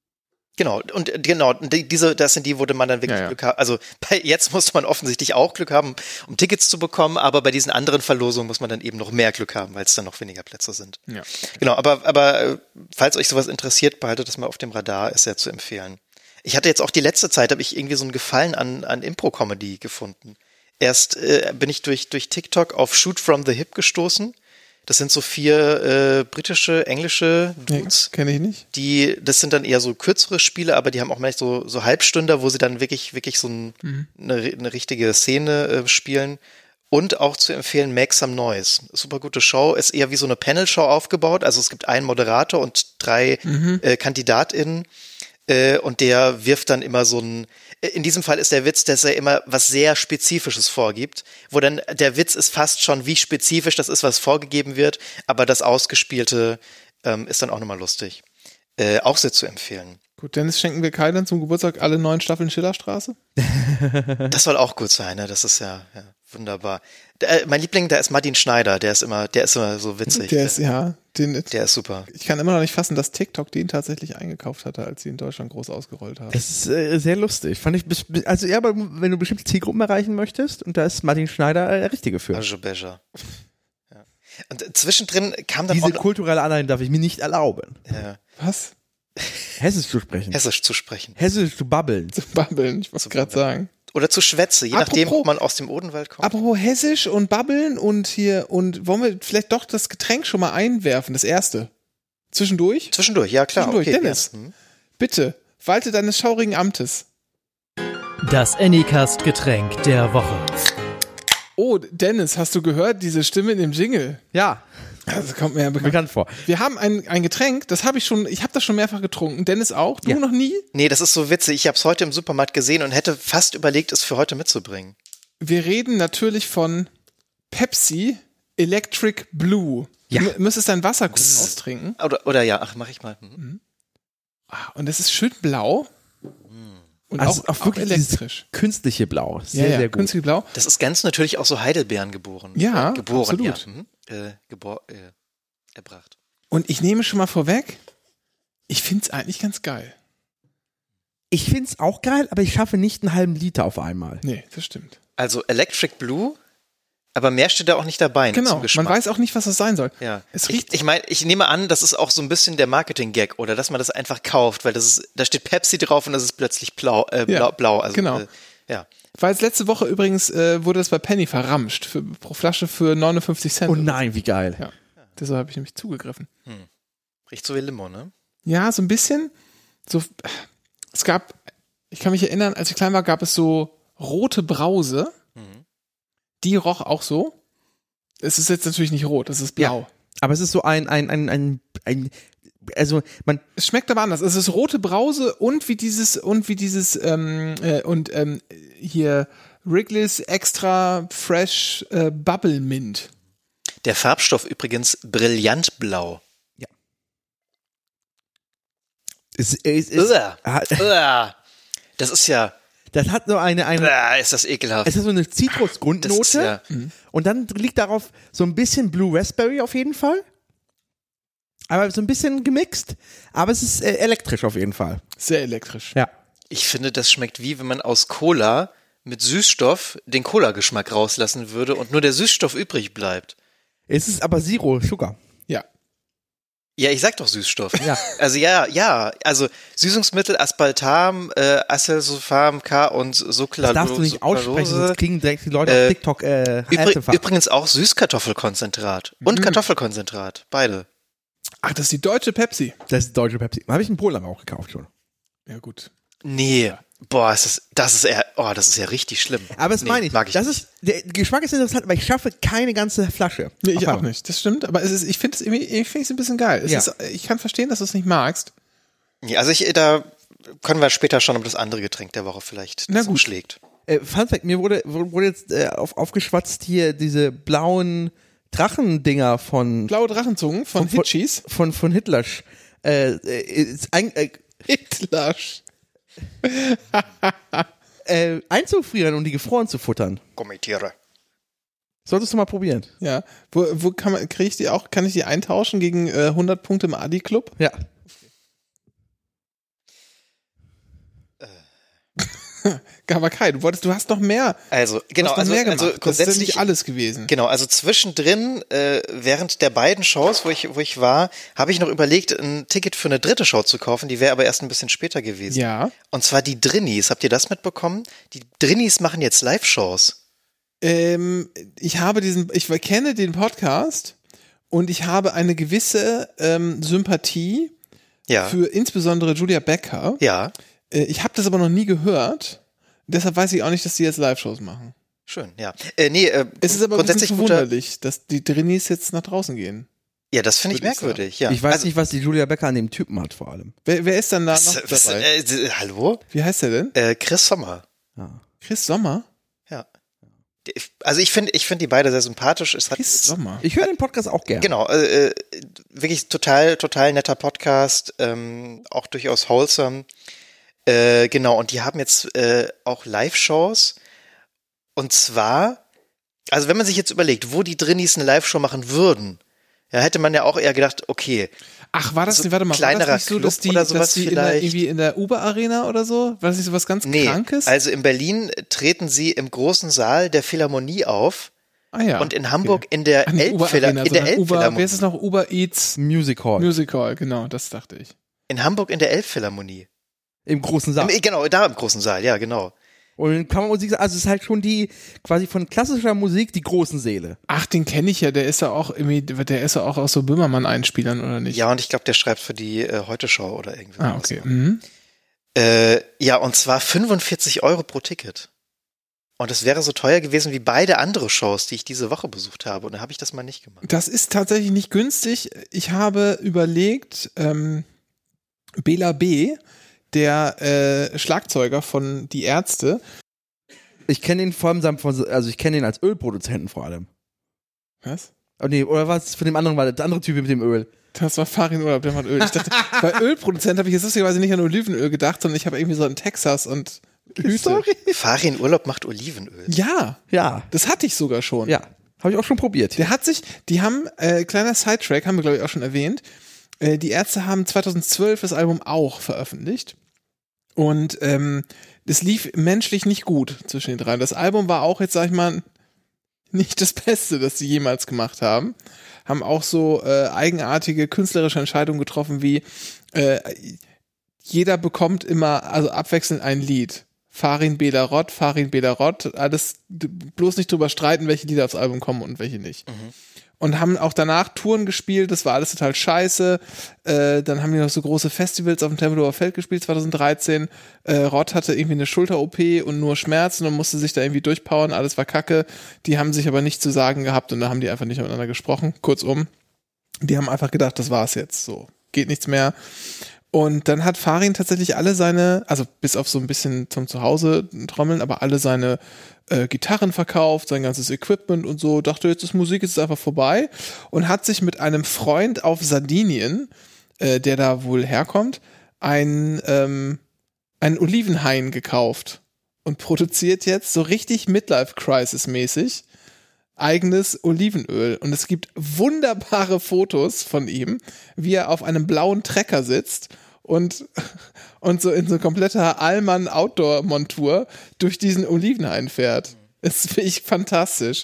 Genau, und genau, die, diese, das sind die, wo man dann wirklich ja, ja. Glück haben. Also bei, jetzt muss man offensichtlich auch Glück haben, um Tickets zu bekommen, aber bei diesen anderen Verlosungen muss man dann eben noch mehr Glück haben, weil es dann noch weniger Plätze sind. Ja. Genau, aber, aber falls euch sowas interessiert, behaltet das mal auf dem Radar, ist sehr zu empfehlen. Ich hatte jetzt auch die letzte Zeit, habe ich irgendwie so einen Gefallen an, an Impro-Comedy gefunden. Erst äh, bin ich durch, durch TikTok auf Shoot from the Hip gestoßen. Das sind so vier äh, britische, englische Dudes. Nee, kenne ich nicht. Die, das sind dann eher so kürzere Spiele, aber die haben auch manchmal so, so Halbstünder, wo sie dann wirklich, wirklich so ein, mhm. eine, eine richtige Szene äh, spielen. Und auch zu empfehlen, Make Some Noise. Super gute Show, ist eher wie so eine Panel-Show aufgebaut. Also es gibt einen Moderator und drei mhm. äh, KandidatInnen. Äh, und der wirft dann immer so ein, in diesem Fall ist der Witz, dass er immer was sehr Spezifisches vorgibt, wo dann der Witz ist fast schon, wie spezifisch das ist, was vorgegeben wird, aber das Ausgespielte ähm, ist dann auch nochmal lustig. Äh, auch sehr zu empfehlen. Gut, Dennis, schenken wir Kai dann zum Geburtstag alle neun Staffeln Schillerstraße? Das soll auch gut sein, ne? Das ist ja, ja wunderbar. Der, mein Liebling, da ist Martin Schneider, der ist immer, der ist immer so witzig. Der ist, ja, den, der ist super. Ich kann immer noch nicht fassen, dass TikTok den tatsächlich eingekauft hatte, als sie in Deutschland groß ausgerollt haben. Das ist äh, sehr lustig. Fand ich, also ja, aber wenn du bestimmte Zielgruppen erreichen möchtest, und da ist Martin Schneider äh, der Richtige für. Ajo Beja. Ja. Und äh, zwischendrin kam dann Diese auch kulturelle Anleitung darf ich mir nicht erlauben. Ja. Was? Hessisch zu sprechen. Hessisch zu sprechen. Hessisch zu babbeln. Zu babbeln, ich wollte gerade sagen. Oder zu Schwätze, je apropos, nachdem, ob man aus dem Odenwald kommt. Apropos Hessisch und Babbeln und hier, und wollen wir vielleicht doch das Getränk schon mal einwerfen, das erste? Zwischendurch? Zwischendurch, ja klar. Zwischendurch, okay, Dennis, ja. hm. bitte, walte deines schaurigen Amtes. Das Anycast-Getränk der Woche. Oh, Dennis, hast du gehört, diese Stimme in dem Jingle? Ja. Das kommt mir ja bekannt, bekannt vor. Wir haben ein, ein Getränk, das habe ich schon, ich habe das schon mehrfach getrunken. Dennis auch? Du ja. noch nie? Nee, das ist so witzig. Ich habe es heute im Supermarkt gesehen und hätte fast überlegt, es für heute mitzubringen. Wir reden natürlich von Pepsi Electric Blue. Ja. Du müsstest dein Wasser kurz austrinken. Oder, oder ja, ach, mach ich mal. Hm. Mhm. Und das ist schön blau. Und also auch, auch, auch wirklich elektrisch. Künstliche Blau. Sehr, ja, ja, sehr gut. Künstliche Blau. Das ist ganz natürlich auch so Heidelbeeren geboren. Ja, äh, geboren, absolut. Ja. Hm. Äh, gebor äh, erbracht. Und ich nehme schon mal vorweg, ich finde es eigentlich ganz geil. Ich finde es auch geil, aber ich schaffe nicht einen halben Liter auf einmal. Nee, das stimmt. Also Electric Blue, aber mehr steht da auch nicht dabei. Genau, zum Geschmack. man weiß auch nicht, was das sein soll. Ja. Es ich riecht ich meine, ich nehme an, das ist auch so ein bisschen der Marketing-Gag, oder dass man das einfach kauft, weil das ist, da steht Pepsi drauf und das ist plötzlich blau. Äh, blau, ja, blau also, genau. Äh, ja. Weil es letzte Woche übrigens äh, wurde das bei Penny verramscht, für, pro Flasche für neunundfünfzig Cent. Oh nein, wie geil. Ja. Deshalb habe ich nämlich zugegriffen. Hm. Riecht so wie Limo, ne? Ja, so ein bisschen. So, es gab, ich kann mich erinnern, als ich klein war, gab es so rote Brause. Mhm. Die roch auch so. Es ist jetzt natürlich nicht rot, es ist blau. Ja. Aber es ist so ein, ein, ein, ein, ein also man. Es schmeckt aber anders. Es ist rote Brause und wie dieses, und wie dieses, ähm, äh, und ähm, hier Wrigley's Extra Fresh äh, Bubble Mint. Der Farbstoff übrigens brillantblau. Ja. Es, es, es, Uah. Uah. Das ist ja, das hat so eine, eine uah, ist das ekelhaft. es ist so eine Zitrusgrundnote Das ist ja- und dann liegt darauf so ein bisschen Blue Raspberry auf jeden Fall. Aber so ein bisschen gemixt, aber es ist äh, elektrisch auf jeden Fall. Sehr elektrisch. Ja. Ich finde, das schmeckt wie, wenn man aus Cola mit Süßstoff den Cola-Geschmack rauslassen würde und nur der Süßstoff übrig bleibt. Es ist aber Zero Sugar. Ja. Ja, ich sag doch Süßstoff. Ja. Also ja, ja, also Süßungsmittel, Aspartam, äh, Acesulfam, K und Sucralose. Das darfst du nicht aussprechen, sonst kriegen direkt die Leute Äh, auf TikTok äh, Übrig, Herzinfarkt. übrigens auch Süßkartoffelkonzentrat und Kartoffelkonzentrat, beide. Ach, das ist die deutsche Pepsi. Das ist deutsche Pepsi. Habe ich in Polen aber auch gekauft schon. Ja, gut. Nee, boah, ist das, das ist eher, oh, das ist ja richtig schlimm. Aber das Nee, meine ich. mag ich das nicht. ist, der Geschmack ist interessant, aber ich schaffe keine ganze Flasche. Nee, ich Auf auch einmal. nicht. Das stimmt. Aber es ist, ich finde es irgendwie, ich finde es ein bisschen geil. Es Ja. ist, ich kann verstehen, dass du es nicht magst. Nee, also ich, da können wir später schon um das andere Getränk der Woche vielleicht Na gut. schlägt. Äh, Fun Fact, mir wurde, wurde jetzt äh, auf, aufgeschwatzt hier diese blauen Drachendinger von Blaue Drachenzungen von Von- Hitchis. von, von Hitlersch. Äh, äh, ist ein, äh, Hitlersch. äh, einzufrieren und die gefroren zu futtern. Kommentiere. Solltest du mal probieren. Ja. Wo, wo kann man, kriege ich die auch, kann ich die eintauschen gegen äh, hundert Punkte im Adi-Club? Ja. Aber Kai, du wolltest, du hast noch mehr. Also, genau, du hast noch also, mehr gemacht. also das ist ja grundsätzlich nicht alles gewesen. Genau, also zwischendrin, äh, während der beiden Shows, wo ich, wo ich war, habe ich noch überlegt, ein Ticket für eine dritte Show zu kaufen, die wäre aber erst ein bisschen später gewesen. Ja. Und zwar die Drinnies. Habt ihr das mitbekommen? Die Drinnies machen jetzt Live-Shows. Ähm, ich habe diesen, ich kenne den Podcast und ich habe eine gewisse ähm, Sympathie Ja. für insbesondere Julia Becker. Ja, Äh, ich habe das aber noch nie gehört. Deshalb weiß ich auch nicht, dass die jetzt Live-Shows machen. schön, ja. Äh, nee, äh, Es ist aber ein bisschen grundsätzlich guter, verwunderlich, dass die Drinnies jetzt nach draußen gehen. ja, das finde ich Würde ich merkwürdig, ja. Ich weiß also, nicht, was die Julia Becker an dem Typen hat, vor allem. Wer, wer ist dann da was, noch was, dabei? äh, d- hallo? Wie heißt der denn? Äh, Chris Sommer. Ja. Chris Sommer? Ja. Die- Also ich finde, ich finde die beide sehr sympathisch. Es hat Chris Sommer. Ich höre den Podcast auch gerne. Genau, äh, äh, wirklich total, total netter Podcast, ähm, auch durchaus wholesome. Äh, genau, und die haben jetzt äh, auch Live-Shows. Und zwar, also wenn man sich jetzt überlegt, wo die Drinnies eine Live-Show machen würden, ja, hätte man ja auch eher gedacht, okay, Ach, war das, So warte mal, war kleinerer das nicht so, dass Club die, oder sowas dass die in der, vielleicht? irgendwie in der Uber-Arena oder so? War das nicht so was ganz nee. Krankes? Also in Berlin treten sie im großen Saal der Philharmonie auf ah, ja. und in Hamburg in der Ach, nicht Elbphila- Uber-Arena, in der sondern Uber, wer Elbphilharmonie. ist es noch? Uber Eats Music Hall. Music Hall, genau, das dachte ich. In Hamburg in der Elbphilharmonie. Im großen Saal. Im, genau, da im großen Saal, ja, genau. Und Kammermusik, also es ist halt schon die, quasi von klassischer Musik die großen Säle. Ach, den kenne ich ja, der ist ja auch irgendwie, der ist ja auch aus so Böhmermann-Einspielern, oder nicht? Ja, und ich glaube, der schreibt für die äh, Heute-Show oder irgendwie. Ah, okay. Mhm. Äh, ja, und zwar fünfundvierzig Euro pro Ticket. Und es wäre so teuer gewesen wie beide andere Shows, die ich diese Woche besucht habe. Und da habe ich das mal nicht gemacht. Das ist tatsächlich nicht günstig. Ich habe überlegt, ähm, Bela B., der äh, Schlagzeuger von Die Ärzte. Ich kenne ihn vor allem, von- also ich kenne ihn als Ölproduzenten vor allem. Was? Oh nee, oder was von dem anderen war der andere Typ mit dem Öl. Das war Farin Urlaub, der macht Öl. Ich dachte, bei Ölproduzent habe ich jetzt lustigerweise nicht an Olivenöl gedacht, sondern ich habe irgendwie so an Texas und Hüte. Sorry. Farin Urlaub macht Olivenöl. Ja, Ja, das hatte ich sogar schon. ja. Habe ich auch schon probiert. Der hat sich, die haben, äh, kleiner Sidetrack, haben wir glaube ich auch schon erwähnt, äh, die Ärzte haben zweitausendzwölf das Album auch veröffentlicht und ähm, es lief menschlich nicht gut zwischen den drei. Das Album war auch jetzt, sag ich mal, nicht das Beste, das sie jemals gemacht haben. Haben auch so äh, eigenartige künstlerische Entscheidungen getroffen, wie äh, jeder bekommt immer, also abwechselnd ein Lied. Farin Belarot, Farin Belarot, alles bloß nicht drüber streiten, welche Lieder aufs Album kommen und welche nicht. und haben auch danach Touren gespielt, das war alles total scheiße. Äh, dann haben die noch so große Festivals auf dem Tempelhofer Feld gespielt, zwanzig dreizehn. Äh, Rott hatte irgendwie eine Schulter-O P und nur Schmerzen und musste sich da irgendwie durchpowern, alles war kacke. Die haben sich aber nicht zu sagen gehabt und da haben die einfach nicht miteinander gesprochen. Kurzum, die haben einfach gedacht, das war's jetzt, so, geht nichts mehr. Und dann hat Farin tatsächlich alle seine, also bis auf so ein bisschen zum Zuhause trommeln, aber alle seine äh, Gitarren verkauft, sein ganzes Equipment und so, dachte, jetzt ist Musik, jetzt ist einfach vorbei und hat sich mit einem Freund auf Sardinien, äh, der da wohl herkommt, ein, ähm, einen Olivenhain gekauft und produziert jetzt so richtig Midlife-Crisis-mäßig eigenes Olivenöl. Und es gibt wunderbare Fotos von ihm, wie er auf einem blauen Trecker sitzt und, und so in so kompletter Allmann-Outdoor-Montur durch diesen Olivenhain fährt. Das finde ich fantastisch.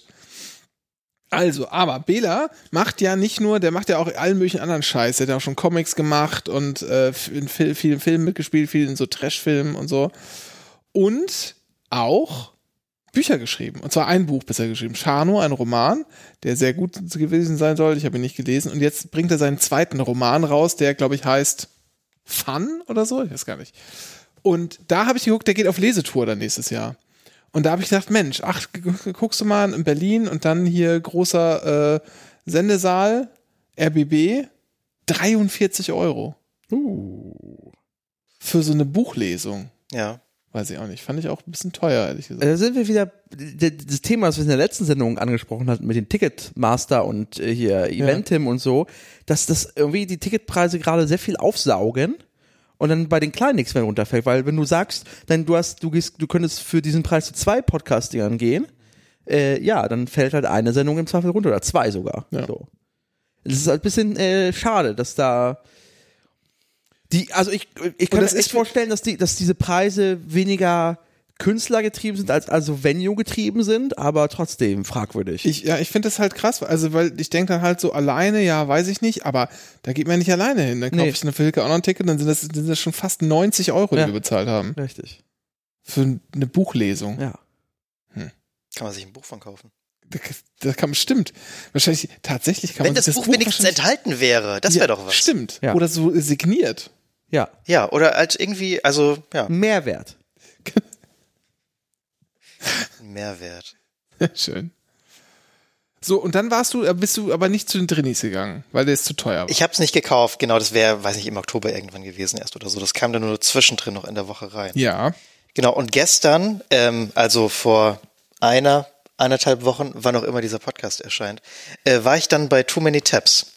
Also, aber Bela macht ja nicht nur, der macht ja auch allen möglichen anderen Scheiß. Der hat ja auch schon Comics gemacht und äh, in viel, vielen Filmen mitgespielt, viel in so Trash-Filmen und so. Und auch Bücher geschrieben. Und zwar ein Buch bisher geschrieben. Scharno, ein Roman, der sehr gut gewesen sein soll. Ich habe ihn nicht gelesen. Und jetzt bringt er seinen zweiten Roman raus, der, glaube ich, heißt Fun oder so. Ich weiß gar nicht. Und da habe ich geguckt, der geht auf Lesetour dann nächstes Jahr. Und da habe ich gedacht, Mensch, ach, guckst du mal in Berlin und dann hier großer äh, Sendesaal, R B B, dreiundvierzig Euro. Uh. Für so eine Buchlesung. Ja. Weiß ich auch nicht. Fand ich auch ein bisschen teuer, ehrlich gesagt. Da sind wir wieder, das Thema, das wir in der letzten Sendung angesprochen hatten, mit den Ticketmaster und äh, hier Eventim ja. und so, dass das irgendwie die Ticketpreise gerade sehr viel aufsaugen und dann bei den Kleinen nichts mehr runterfällt, weil wenn du sagst, dann du hast, du gehst, du könntest für diesen Preis zu zwei Podcastingern gehen, äh, ja, dann fällt halt eine Sendung im Zweifel runter oder zwei sogar. Ja. So. Das ist halt ein bisschen äh, schade, dass da Die, also ich, ich kann mir echt vorstellen, dass die, dass diese Preise weniger künstlergetrieben sind, als also Venue getrieben sind, aber trotzdem fragwürdig. Ich, ja, ich finde das halt krass, also weil ich denke dann halt so alleine, ja, weiß ich nicht, aber da geht man nicht alleine hin. Dann kaufe Nee. ich eine Filke auch noch ein Ticket, dann sind das, sind das schon fast neunzig Euro, Ja. die wir bezahlt haben. Richtig. Für eine Buchlesung. Ja. Kann man sich ein Buch von kaufen. Das, das kann bestimmt. Wahrscheinlich, tatsächlich kann Wenn man das, sich Buch wenigstens wahrscheinlich- enthalten wäre, das Ja, wäre doch was. Stimmt. Ja. Oder so signiert. Ja. Ja, oder als irgendwie, also, ja, Mehrwert. Mehrwert. Schön. So, und dann warst du, äh, bist du aber nicht zu den Drinnies gegangen, weil der ist zu teuer war. Ich habe es nicht gekauft, genau, das wäre, weiß nicht, im Oktober irgendwann gewesen erst oder so. Das kam dann nur zwischendrin noch in der Woche rein. Ja. Genau, und gestern, ähm, also vor einer, eineinhalb Wochen, wann auch immer dieser Podcast erscheint, äh, war ich dann bei Too Many Tabs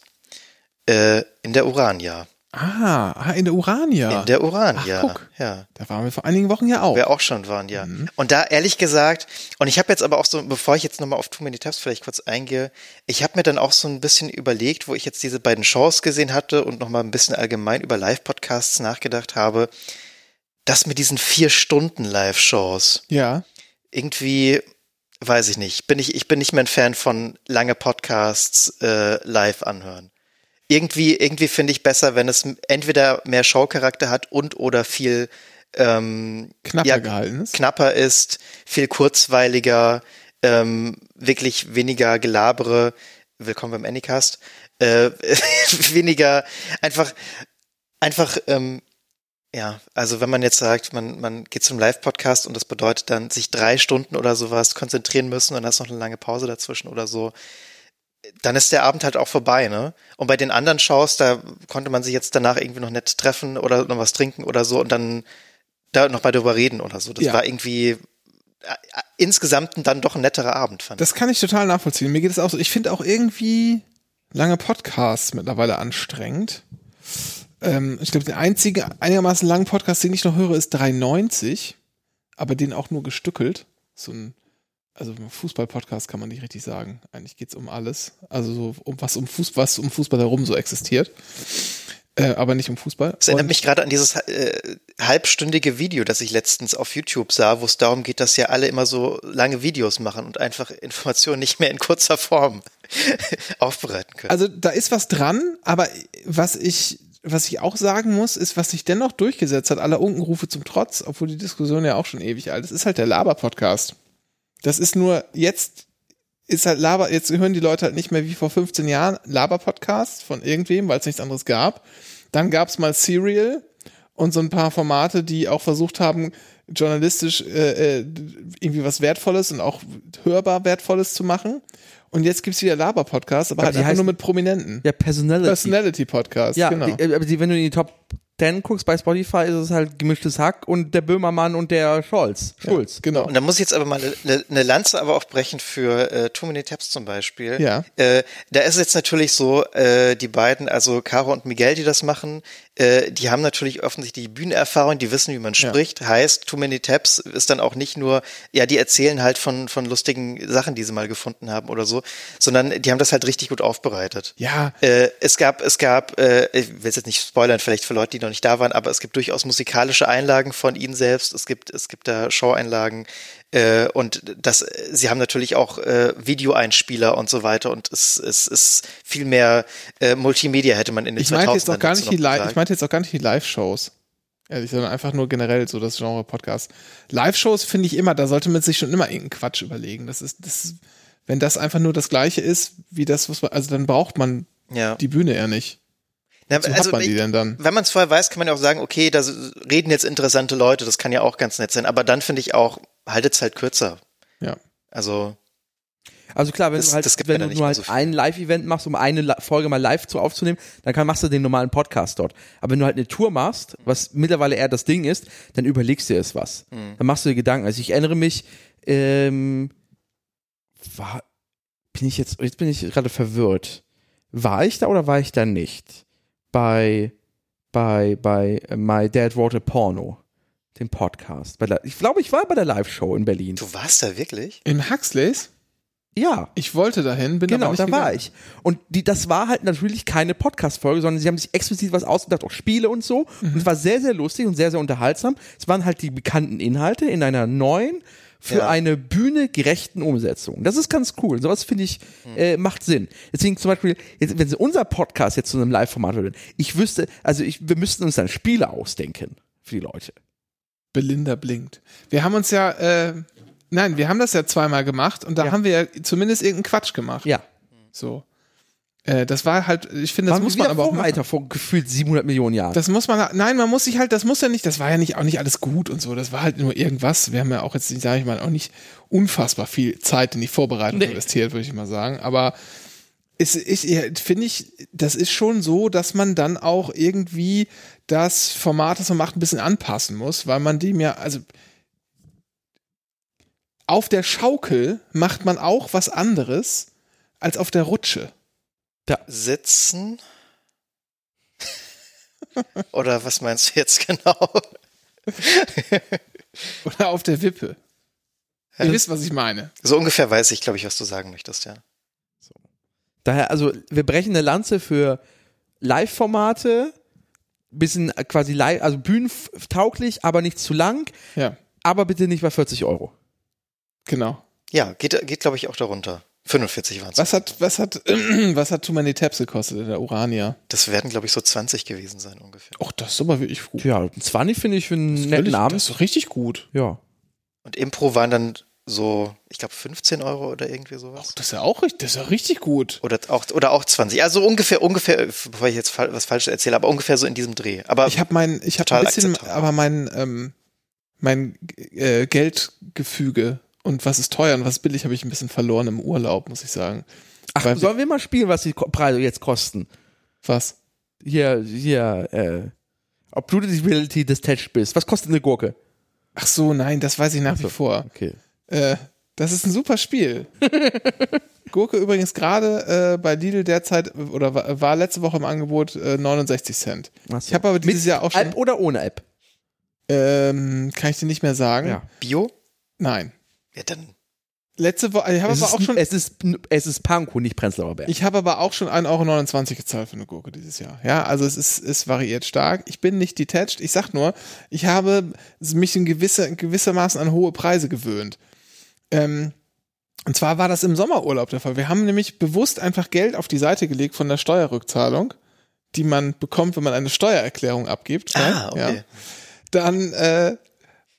äh, in der Urania. Ah, ah, in der Urania. In der Urania, Ach, guck. ja. Da waren wir vor einigen Wochen ja auch. Wir auch schon waren, ja. Mhm. Und da ehrlich gesagt, und ich habe jetzt aber auch so, bevor ich jetzt nochmal auf Too Many Tabs vielleicht kurz eingehe, ich habe mir dann auch so ein bisschen überlegt, wo ich jetzt diese beiden Shows gesehen hatte und nochmal ein bisschen allgemein über Live-Podcasts nachgedacht habe, das mit diesen vier Stunden Live-Shows, Ja. irgendwie, weiß ich nicht, bin ich, ich bin nicht mehr ein Fan von lange Podcasts äh, live anhören. Irgendwie, irgendwie finde ich besser, wenn es entweder mehr Showcharakter hat und oder viel ähm, Knapper ja, gehalten ist. knapper ist, viel kurzweiliger, ähm, wirklich weniger Gelabere, willkommen beim Anycast, äh, weniger, einfach, einfach, ähm, ja, also wenn man jetzt sagt, man, man geht zum Live-Podcast und das bedeutet dann, sich drei Stunden oder sowas konzentrieren müssen und dann ist noch eine lange Pause dazwischen oder so, dann ist der Abend halt auch vorbei, ne? Und bei den anderen Shows, da konnte man sich jetzt danach irgendwie noch nett treffen oder noch was trinken oder so und dann da noch mal drüber reden oder so. Das Ja. war irgendwie äh, insgesamt dann doch ein netterer Abend, fand ich. Das kann ich total nachvollziehen. Mir geht es auch so. Ich finde auch irgendwie lange Podcasts mittlerweile anstrengend. Ähm, ich glaube, der einzige einigermaßen langen Podcast, den ich noch höre, ist drei neunzig, aber den auch nur gestückelt. So ein, also Fußball-Podcast kann man nicht richtig sagen. Eigentlich geht's um alles. Also so um was um Fußball, was um Fußball herum so existiert. Äh, aber nicht um Fußball. Das erinnert Und- mich gerade an dieses äh, halbstündige Video, das ich letztens auf YouTube sah, wo es darum geht, dass ja alle immer so lange Videos machen und einfach Informationen nicht mehr in kurzer Form aufbereiten können. Also da ist was dran, aber was ich, was ich auch sagen muss, ist, was sich dennoch durchgesetzt hat, aller Unkenrufe zum Trotz, obwohl die Diskussion ja auch schon ewig alt ist, ist halt der Laber-Podcast. Das ist nur jetzt ist halt Laber, jetzt hören die Leute halt nicht mehr wie vor fünfzehn Jahren Laber-Podcast von irgendwem, weil es nichts anderes gab. Dann gab es mal Serial und so ein paar Formate, die auch versucht haben, journalistisch äh, irgendwie was Wertvolles und auch hörbar Wertvolles zu machen. Und jetzt gibt's wieder Laber-Podcasts, aber, aber halt einfach nur mit Prominenten. Ja, Personality. Personality-Podcast, ja, genau. Die, aber die, wenn du in die Top Ten guckst bei Spotify, ist es halt gemischtes Hack und der Böhmermann und der Scholz. Schulz. Ja, genau. Und da muss ich jetzt aber mal eine ne Lanze aber auch brechen für äh, Too Many Tabs zum Beispiel. Ja. Äh, da ist es jetzt natürlich so, äh, die beiden, also Caro und Miguel, die das machen, äh, die haben natürlich offensichtlich die Bühnenerfahrung, die wissen, wie man Ja. spricht. Heißt, Too Many Tabs ist dann auch nicht nur, ja, die erzählen halt von von lustigen Sachen, die sie mal gefunden haben oder so, sondern die haben das halt richtig gut aufbereitet. Ja. Äh, es gab, es gab, äh, ich will es jetzt nicht spoilern, vielleicht für Leute, die noch nicht da waren, aber es gibt durchaus musikalische Einlagen von ihnen selbst. Es gibt, es gibt da Show-Einlagen äh, und das, sie haben natürlich auch äh, Videoeinspieler und so weiter und es, es ist viel mehr äh, Multimedia hätte man in den Ich meinte jetzt auch gar nicht dazu die noch Live, gesagt. ich meinte jetzt auch gar nicht die Live-Shows. Ehrlich, sondern einfach nur generell so das Genre Podcast. Live-Shows finde ich immer, da sollte man sich schon immer irgendeinen Quatsch überlegen. Das ist, das, wenn das einfach nur das Gleiche ist, wie das, was man, also dann braucht man Ja. die Bühne eher nicht. Na, Wozu also hat man die ich- denn dann? Wenn man es vorher weiß, kann man ja auch sagen, okay, da reden jetzt interessante Leute, das kann ja auch ganz nett sein, aber dann finde ich auch, haltet es halt kürzer. Ja. Also, Also klar, wenn Das- du halt, das gibt mir wenn dann du nicht nur mehr halt so viel. ein Live-Event machst, um eine La- Folge mal live zu aufzunehmen, dann kann, machst du den normalen Podcast dort. Aber wenn du halt eine Tour machst, was mittlerweile eher das Ding ist, dann überlegst du dir es was. Mhm. Dann machst du dir Gedanken. Also ich erinnere mich, ähm, war, bin ich jetzt, jetzt bin ich gerade verwirrt. War ich da oder war ich da nicht? Bei, bei, bei äh, My Dad Wrote a Porno, dem Podcast. Bei der, ich glaube, ich war bei der Live-Show in Berlin. du warst da wirklich? In Huxleys? Ja. Ich wollte dahin, bin Genau, aber nicht da gegangen. war ich. Und die, das war halt natürlich keine Podcast-Folge, sondern sie haben sich explizit was ausgedacht, auch Spiele und so. Und es war sehr, sehr lustig und sehr, sehr unterhaltsam. Es waren halt die bekannten Inhalte in einer neuen, für Ja. eine Bühne gerechten Umsetzung. Das ist ganz cool. Sowas finde ich, äh, macht Sinn. Deswegen zum Beispiel, jetzt, wenn sie unser Podcast jetzt zu einem Live-Format würden, ich wüsste, also ich, wir müssten uns dann Spiele ausdenken für die Leute. Belinda blinkt. Wir haben uns ja, äh, nein, wir haben das ja zweimal gemacht und da Ja. haben wir ja zumindest irgendeinen Quatsch gemacht. Ja. So. Äh, das war halt, ich finde, das Waren muss wir man aber auch machen. Vorreiter vor gefühlt siebenhundert Millionen Jahren. Das muss man, nein, man muss sich halt, das muss ja nicht, das war ja nicht, auch nicht alles gut und so, das war halt nur irgendwas. Wir haben ja auch jetzt, sage ich mal, auch nicht unfassbar viel Zeit in die Vorbereitung Nee. investiert, würde ich mal sagen, aber es ist, finde ich, das ist schon so, dass man dann auch irgendwie das Format, das man macht, ein bisschen anpassen muss, weil man dem ja, also auf der Schaukel macht man auch was anderes als auf der Rutsche. Sitzen? Oder was meinst du jetzt genau? Oder auf der Wippe. Ihr Ja. wisst, was ich meine. So ungefähr weiß ich, glaube ich, was du sagen möchtest, ja. Daher, also wir brechen eine Lanze für Live-Formate, bisschen quasi live, also bühnentauglich, aber nicht zu lang, Ja, aber bitte nicht bei vierzig Euro. genau. Ja, geht, geht glaube ich, auch darunter. fünfundvierzig waren es. Was hat, was hat, was hat Too Many Tabs gekostet in der Urania? Das werden, glaube ich, so zwanzig gewesen sein ungefähr. Och, das ist aber wirklich gut. Ja, zwanzig finde ich für einen Das ist netten völlig- Abend. Das ist richtig gut. Ja. Und Impro waren dann so, ich glaube, fünfzehn Euro oder irgendwie sowas. Das ist ja auch richtig, das ist ja richtig gut. Oder auch, oder auch zwanzig. Also ungefähr, ungefähr, bevor ich jetzt fa- was Falsches erzähle, aber ungefähr so in diesem Dreh. Aber Ich habe mein, ich habe Total ein bisschen, akzeptabel. aber mein, ähm, mein äh, Geldgefüge und was ist teuer und was ist billig, habe ich ein bisschen verloren im Urlaub, muss ich sagen. Ach, Weil- sollen wir mal spielen, was die Ko- Preise jetzt kosten? Was? Hier, hier, äh, ob du die Reality detached bist. Was kostet eine Gurke? Ach so, nein, das weiß ich nach wie so. vor. Okay. Äh, das ist ein super Spiel. Gurke übrigens gerade äh, bei Lidl derzeit oder war, war letzte Woche im Angebot äh, neunundsechzig Cent. Ach so. Ich habe aber dieses Mit Jahr auch schon, App oder ohne App? ähm, kann ich dir nicht mehr sagen. Ja. Bio? Nein. Ja, dann. Letzte Woche, ich habe Es aber auch ist, schon, es ist, es ist Pankow, nicht Prenzlauer Berg. ich habe aber auch schon ein Euro neunundzwanzig gezahlt für eine Gurke dieses Jahr. Ja, also es ist, es variiert stark. Ich bin nicht detached. Ich sag nur, ich habe mich in gewisser, in gewissermaßen an hohe Preise gewöhnt. Ähm, und zwar war das im Sommerurlaub der Fall. Wir haben nämlich bewusst einfach Geld auf die Seite gelegt von der Steuerrückzahlung, die man bekommt, wenn man eine Steuererklärung abgibt. Ah, Ja. okay. Dann, äh,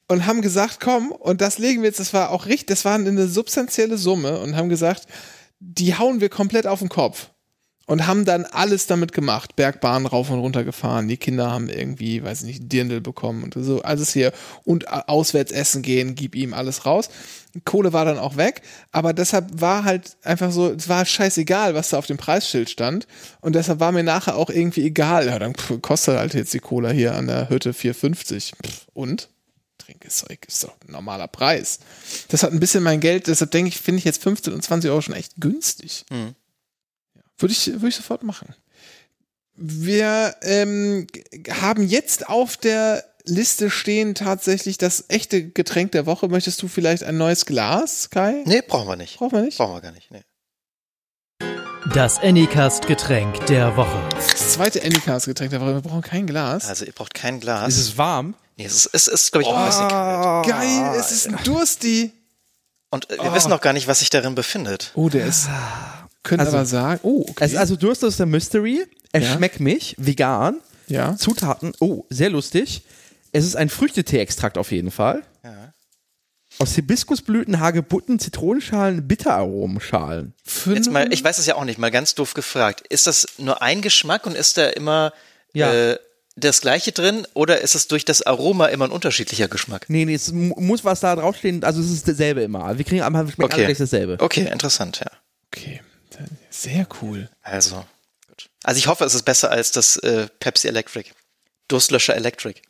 und haben gesagt, komm, und das legen wir jetzt, das war auch richtig, das war eine substanzielle Summe und haben gesagt, die hauen wir komplett auf den Kopf. Und haben dann alles damit gemacht. Bergbahnen rauf und runter gefahren. Die Kinder haben irgendwie, weiß ich nicht, Dirndl bekommen und so. Alles hier. Und auswärts essen gehen, gib ihm alles raus. Kohle war dann auch weg. Aber deshalb war halt einfach so, es war scheißegal, was da auf dem Preisschild stand. Und deshalb war mir nachher auch irgendwie egal. Ja, dann pff, kostet halt jetzt die Cola hier an der Hütte vier fünfzig. Pff, und? Trinkzeug ist doch ein normaler Preis. Das hat ein bisschen mein Geld. Deshalb denke ich, finde ich jetzt fünfzehn und zwanzig Euro schon echt günstig. Mhm. Würde ich, würde ich sofort machen. Wir ähm, haben jetzt auf der Liste stehen tatsächlich das echte Getränk der Woche. Möchtest du vielleicht ein neues Glas, Kai? Nee, brauchen wir nicht. Brauchen wir nicht? Brauchen wir gar nicht, nee. Das Anycast-Getränk der Woche. Das zweite Anycast-Getränk der Woche. Wir brauchen kein Glas. Also ihr braucht kein Glas. Ist es warm? Nee, es ist, es ist glaube ich, auch ein bisschen kalt. Geil, es ist ein Dursti. Und wir oh. wissen noch gar nicht, was sich darin befindet. Oh, der ist... Können also, aber sagen, oh, okay. Es ist also Durst ist der Mystery. Er ja. schmeckt mich, vegan. Ja. Zutaten, oh, sehr lustig. Es ist ein Früchtetee-Extrakt auf jeden Fall. Ja. Aus Hibiskusblüten, Hagebutten, Zitronenschalen, Bitteraromenschalen. Jetzt mal, ich weiß es ja auch nicht, mal ganz doof gefragt. Ist das nur ein Geschmack und ist da immer ja. äh, das Gleiche drin oder ist es durch das Aroma immer ein unterschiedlicher Geschmack? Nee, nee, es muss was da draufstehen, also es ist dasselbe immer. Wir kriegen am schmeckt okay. alles dasselbe. Okay, interessant, ja. Okay, sehr cool. Also, gut. Also ich hoffe, es ist besser als das äh, Pepsi Electric. Durstlöscher Electric.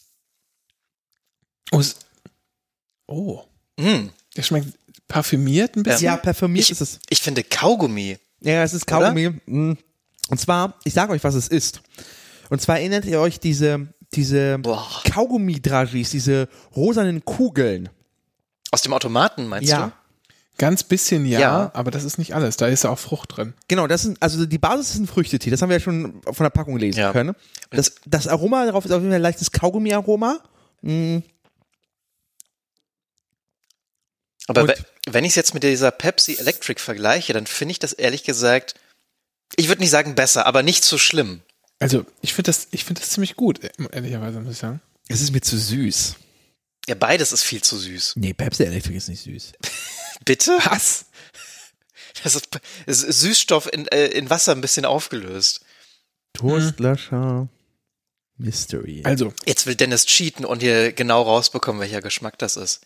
Oh, oh. Mm. Der schmeckt parfümiert ein bisschen. Ja, parfümiert ich, ist es. Ich finde Kaugummi. Ja, es ist Kaugummi. Oder? Und zwar, ich sage euch, was es ist. Und zwar erinnert ihr euch diese, diese Kaugummi-Dragis, diese rosanen Kugeln. Aus dem Automaten, meinst ja. du? Ganz bisschen ja, ja, aber das ist nicht alles. Da ist ja auch Frucht drin. Genau, das sind, also die Basis ist ein Früchtetee. Das haben wir ja schon von der Packung lesen ja. können. Das, das Aroma darauf ist auf jeden Fall ein leichtes Kaugummi-Aroma. Mhm. Aber we- wenn ich es jetzt mit dieser Pepsi Electric vergleiche, dann finde ich das ehrlich gesagt, ich würde nicht sagen besser, aber nicht so schlimm. Also ich finde das, ich finde das ziemlich gut, ehrlicherweise muss ich sagen. Es ist mir zu süß. Ja, beides ist viel zu süß. Nee, Pepsi Electric ist nicht süß. Bitte? Was? Das ist, das ist Süßstoff in, äh, in Wasser ein bisschen aufgelöst. Durstlöscher Mystery. Also. Jetzt will Dennis cheaten und hier genau rausbekommen, welcher Geschmack das ist.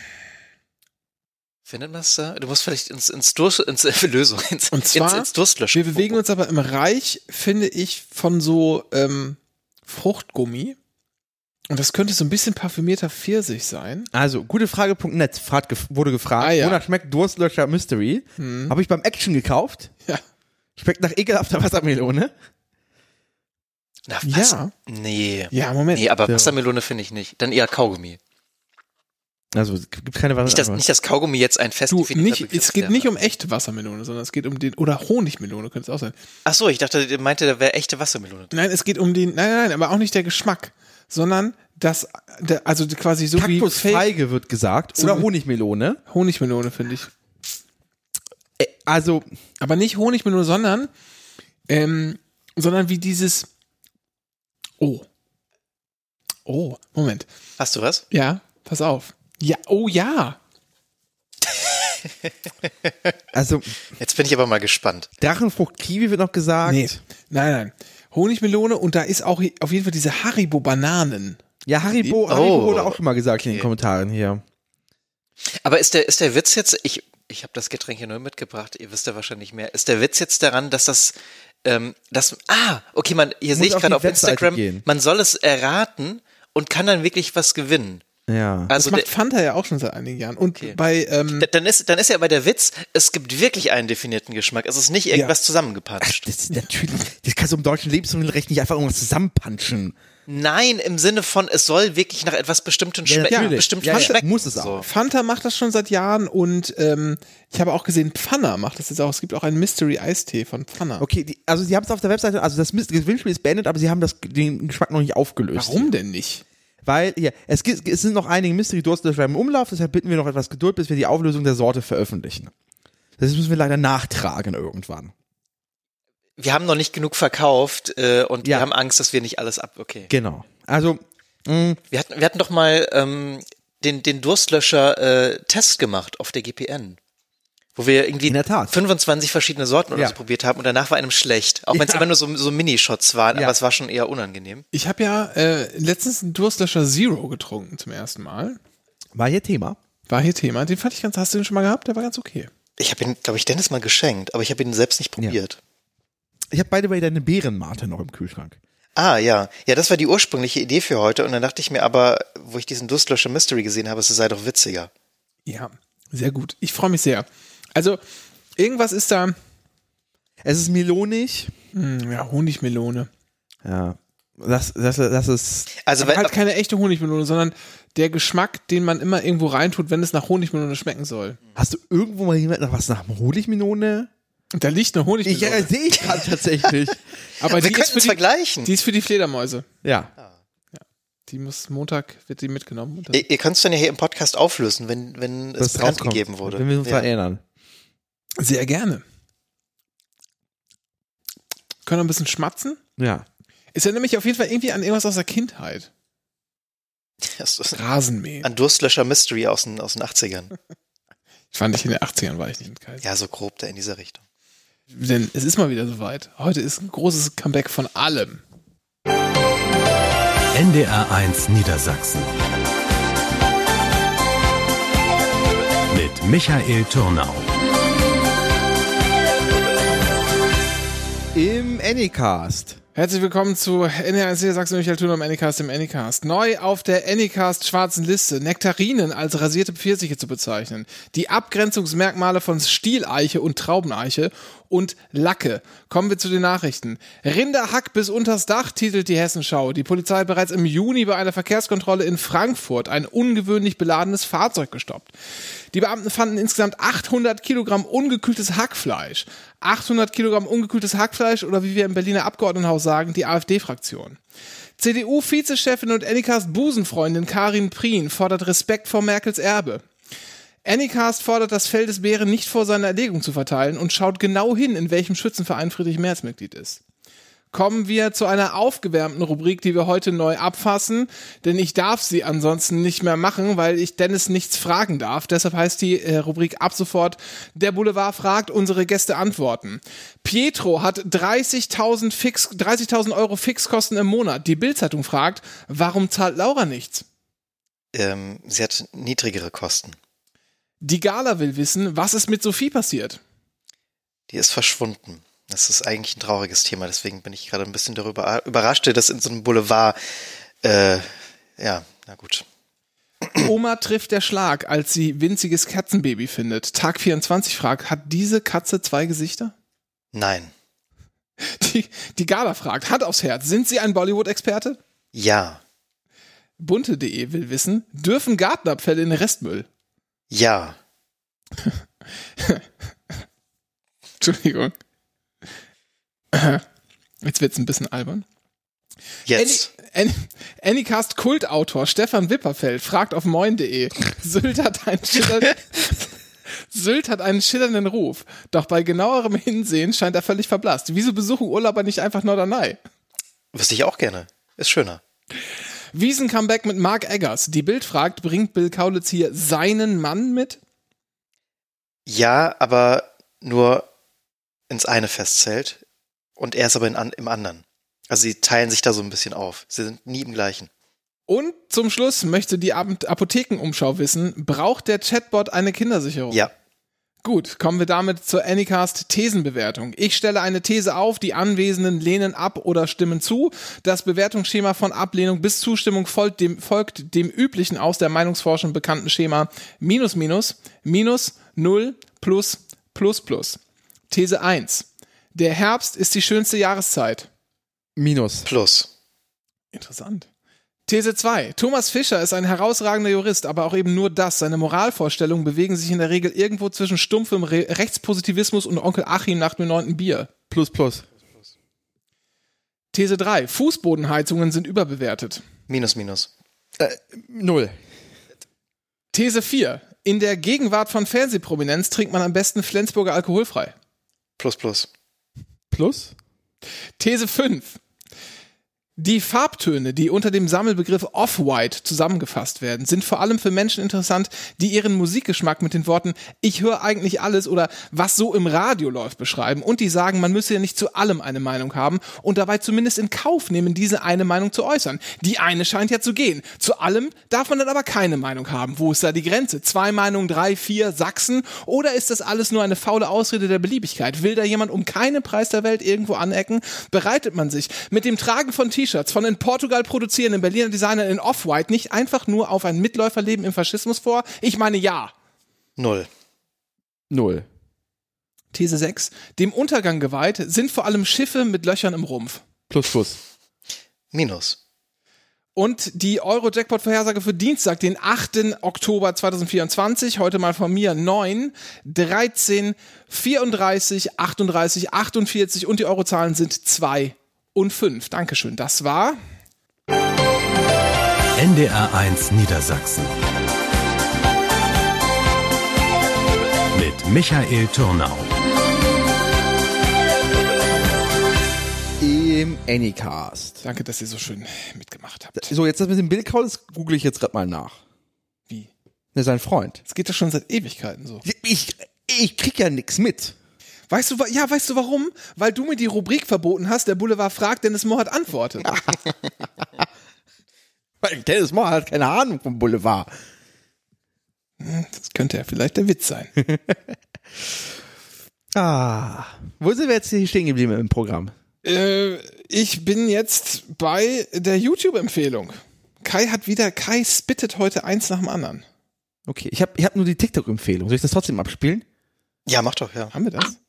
Findet man es da? Du musst vielleicht ins, ins Durst, ins äh, Lösung, ins, und zwar, ins, ins Durstlöschen. Wir bewegen uns aber im Reich, finde ich, von so ähm, Fruchtgummi. Und das könnte so ein bisschen parfümierter Pfirsich sein. Also, gutefrage.net wurde gefragt, ah, ja. wonach schmeckt Durstlöscher Mystery? Hm. Habe ich beim Action gekauft. Ja. Schmeckt nach ekelhafter Wassermelone. Nach was? Ja. Nee. Ja, Moment. Nee, aber ja. Wassermelone finde ich nicht. Dann eher Kaugummi. Also, es gibt keine Wassermelone. Nicht, dass, nicht, dass Kaugummi jetzt ein fest Du, definierter nicht, Begriff es geht wäre. nicht um echte Wassermelone, sondern es geht um den, oder Honigmelone könnte es auch sein. Ach so, ich dachte, der meinte, da wäre echte Wassermelone drin. Nein, es geht um den, nein, nein, nein, aber auch nicht der Geschmack, sondern das, der, also quasi so wie Kaktusfeige wird gesagt, So oder wie- Honigmelone. Honigmelone, finde ich. Äh, Also, Aber nicht Honigmelone, sondern, ähm, sondern wie dieses, oh. Oh, Moment. Hast du was? Ja, pass auf. Ja, oh ja. also Jetzt bin ich aber mal gespannt. Drachenfrucht-Kiwi wird noch gesagt. Nee, nein, nein. Honigmelone und da ist auch auf jeden Fall diese Haribo-Bananen. Ja, Haribo, Oh. Haribo wurde auch schon mal gesagt in den Okay. Kommentaren hier. Aber ist der, ist der Witz jetzt, ich, ich habe das Getränk hier nur mitgebracht, ihr wisst ja wahrscheinlich mehr. Ist der Witz jetzt daran, dass das, ähm, das, ah, okay, man, hier Muss sehe ich auf gerade die auf Webseite Instagram, gehen. man soll es erraten und kann dann wirklich was gewinnen. Ja. Das Also macht der, Fanta ja auch schon seit einigen Jahren. Und Okay. bei, ähm, dann ist, dann ist ja aber der Witz, es gibt wirklich einen definierten Geschmack. Es ist nicht irgendwas zusammengepanscht. Das ist natürlich, das kannst du im deutschen Lebensmittelrecht nicht einfach irgendwas zusammenpanschen. Nein, im Sinne von, es soll wirklich nach etwas Bestimmten Ja, schmecken. natürlich. bestimmt Ja, ja, schmecken. muss es auch. Fanta macht das schon seit Jahren und ähm, ich habe auch gesehen, Pfanner macht das jetzt auch. Es gibt auch einen Mystery-Eistee von Pfanner. Okay, die, also sie haben es auf der Webseite, also das Gewinnspiel ist beendet, aber sie haben das, den Geschmack noch nicht aufgelöst. Warum denn nicht? Weil, ja, es, gibt, es sind noch einige Mystery-Durstlöscher im Umlauf, deshalb bitten wir noch etwas Geduld, bis wir die Auflösung der Sorte veröffentlichen. Das müssen wir leider nachtragen irgendwann. Wir haben noch nicht genug verkauft äh, und Ja. wir haben Angst, dass wir nicht alles ab. Okay. Genau. Also, mh, Wir hatten, wir hatten doch mal ähm, den, den Durstlöscher-Test gemacht auf der G P N. Wo wir irgendwie In der Tat. fünfundzwanzig verschiedene Sorten oder Ja. so probiert haben und danach war einem schlecht. Auch wenn es Ja. immer nur so, so Minishots waren, Ja. aber es war schon eher unangenehm. Ich habe ja äh, letztens einen Durstlöscher Zero getrunken zum ersten Mal. War hier Thema. War hier Thema. Den fand ich ganz, hast du den schon mal gehabt? Der war ganz okay. Ich habe ihn, glaube ich, Dennis mal geschenkt, aber ich habe ihn selbst nicht probiert. Ich habe beide bei deine Beerenmate noch im Kühlschrank. Ah, ja. Ja, das war die ursprüngliche Idee für heute und dann dachte ich mir aber, wo ich diesen Durstlöscher Mystery gesehen habe, es sei doch witziger. Ja, sehr gut. Ich freue mich sehr. Also, irgendwas ist da, Es ist melonig. hm, ja, Honigmelone. Ja. Das, das, das ist. Also, Aber wenn, halt keine echte Honigmelone, sondern der Geschmack, den man immer irgendwo reintut, wenn es nach Honigmelone schmecken soll. Hast du irgendwo mal jemand noch was nach Honigmelone? Und da liegt eine Ich Honigmelone. ja, sehe ich gerade tatsächlich. aber wir die ist, könnten für es die, vergleichen. die ist für die Fledermäuse. Ja. Die muss Montag, wird die mitgenommen. Und dann- Ihr, ihr könnt es dann ja hier im Podcast auflösen, wenn, wenn es Das bekannt rauskommt, gegeben wurde. wenn wir uns ja. da erinnern. Sehr gerne. Können wir ein bisschen schmatzen? Ja. Ist ja nämlich auf jeden Fall irgendwie an irgendwas aus der Kindheit. Das ist Rasenmähen. ein Durstlöscher Mystery aus den, aus den achtzigern. Fand ich in den achtzigern war ich nicht mit Kaiser. Ja, so grob da in dieser Richtung. Denn es ist mal wieder soweit. Heute ist ein großes Comeback von allem. N D R eins Niedersachsen. Mit Michael Turnau. Im Anycast. Herzlich willkommen zu N D R eins Niedersachsen, Michael Thun am Anycast im Anycast. Neu auf der Anycast schwarzen Liste, Nektarinen als rasierte Pfirsiche zu bezeichnen. Die Abgrenzungsmerkmale von Stieleiche und Traubeneiche und Lacke. Kommen wir zu den Nachrichten. Rinderhack bis unters Dach, titelt die Hessenschau. Die Polizei hat bereits im Juni bei einer Verkehrskontrolle in Frankfurt ein ungewöhnlich beladenes Fahrzeug gestoppt. Die Beamten fanden insgesamt achthundert Kilogramm ungekühltes Hackfleisch. achthundert Kilogramm ungekühltes Hackfleisch oder wie wir im Berliner Abgeordnetenhaus sagen, die AfD-Fraktion. C D U-Vizechefin und Anycast Busenfreundin Karin Prien fordert Respekt vor Merkels Erbe. Anycast fordert das Fell des Bären nicht vor seiner Erlegung zu verteilen und schaut genau hin, in welchem Schützenverein Friedrich Merz Mitglied ist. Kommen wir zu einer aufgewärmten Rubrik, die wir heute neu abfassen, denn ich darf sie ansonsten nicht mehr machen, weil ich Dennis nichts fragen darf. Deshalb heißt die äh, Rubrik ab sofort Der Boulevard fragt, unsere Gäste antworten. Pietro hat dreißigtausend Fix, dreißigtausend Euro Fixkosten im Monat. Die Bild-Zeitung fragt, warum zahlt Laura nichts? Ähm, sie hat niedrigere Kosten. Die Gala will wissen, was ist mit Sophie passiert? Die ist verschwunden. Das ist eigentlich ein trauriges Thema, deswegen bin ich gerade ein bisschen darüber überrascht, dass in so einem Boulevard, äh, ja, na gut. Oma trifft der Schlag, als sie winziges Katzenbaby findet. Tag vierundzwanzig fragt, hat diese Katze zwei Gesichter? Nein. Die, die Gala fragt, Hand aufs Herz, sind Sie ein Bollywood-Experte? Ja. Bunte punkt de will wissen, dürfen Gartenabfälle in den Restmüll? Ja. Entschuldigung. Jetzt wird's ein bisschen albern. Jetzt. Any, Any, Anycast Kultautor Stefan Wipperfeld fragt auf moin punkt de, Sylt hat einen schillernden, Sylt hat einen schillernden Ruf, doch bei genauerem Hinsehen scheint er völlig verblasst. Wieso besuchen Urlauber nicht einfach Norderney? Wüsste ich auch gerne. Ist schöner. Wiesen-Comeback mit Mark Eggers. Die Bild fragt, bringt Bill Kaulitz hier seinen Mann mit? Ja, aber nur ins eine Festzelt und er ist aber in, an, im anderen. Also sie teilen sich da so ein bisschen auf. Sie sind nie im gleichen. Und zum Schluss möchte die Apothekenumschau wissen, braucht der Chatbot eine Kindersicherung? Ja. Gut, kommen wir damit zur Anycast Thesenbewertung. Ich stelle eine These auf, die Anwesenden lehnen ab oder stimmen zu. Das Bewertungsschema von Ablehnung bis Zustimmung folgt dem, folgt dem üblichen aus der Meinungsforschung bekannten Schema minus minus, minus, null, plus, plus, plus. These eins. Der Herbst ist die schönste Jahreszeit. Minus. Plus. Interessant. These zwei. Thomas Fischer ist ein herausragender Jurist, aber auch eben nur das. Seine Moralvorstellungen bewegen sich in der Regel irgendwo zwischen stumpfem Re- Rechtspositivismus und Onkel Achim nach dem neunten Bier. Plus, plus. These drei. Fußbodenheizungen sind überbewertet. Minus, minus. Äh, null. These vier. In der Gegenwart von Fernsehprominenz trinkt man am besten Flensburger alkoholfrei. Plus, plus. Plus? These fünf. Die Farbtöne, die unter dem Sammelbegriff Off-White zusammengefasst werden, sind vor allem für Menschen interessant, die ihren Musikgeschmack mit den Worten "Ich höre eigentlich alles" oder "Was so im Radio läuft" beschreiben und die sagen, man müsse ja nicht zu allem eine Meinung haben und dabei zumindest in Kauf nehmen, diese eine Meinung zu äußern. Die eine scheint ja zu gehen. Zu allem darf man dann aber keine Meinung haben. Wo ist da die Grenze? Zwei Meinungen, drei, vier, Sachsen? Oder ist das alles nur eine faule Ausrede der Beliebigkeit? Will da jemand um keinen Preis der Welt irgendwo anecken? Bereitet man sich mit dem Tragen von T-Shirts von in Portugal produzierenden Berliner Designern in Off-White nicht einfach nur auf ein Mitläuferleben im Faschismus vor? Ich meine, ja. Null. Null. These sechs. Dem Untergang geweiht sind vor allem Schiffe mit Löchern im Rumpf. Plus, plus. Minus. Und die Euro-Jackpot-Vorhersage für Dienstag, den achten Oktober zweitausendvierundzwanzig, heute mal von mir neun, dreizehn, vierunddreißig, achtunddreißig, achtundvierzig und die Eurozahlen sind zwei und fünf. Dankeschön. Das war N D R eins Niedersachsen mit Michael Turnau. Im Anycast. Danke, dass ihr so schön mitgemacht habt. So, jetzt das mit dem Bill Kaulitz google ich jetzt gerade mal nach. Wie? Ne, sein Freund. Das geht doch schon seit Ewigkeiten so. Ich, ich krieg ja nix mit. Weißt du, wa- ja, weißt du warum? Weil du mir die Rubrik verboten hast, der Boulevard fragt, Dennis Mohr hat antwortet. Weil Dennis Mohr hat keine Ahnung vom Boulevard. Das könnte ja vielleicht der Witz sein. Ah, wo sind wir jetzt hier stehen geblieben im Programm? äh, ich bin jetzt bei der YouTube-Empfehlung. Kai hat wieder, Kai spittet heute eins nach dem anderen. Okay, ich habe ich hab nur die TikTok-Empfehlung. Soll ich das trotzdem abspielen? Ja, mach doch, ja. Haben wir das?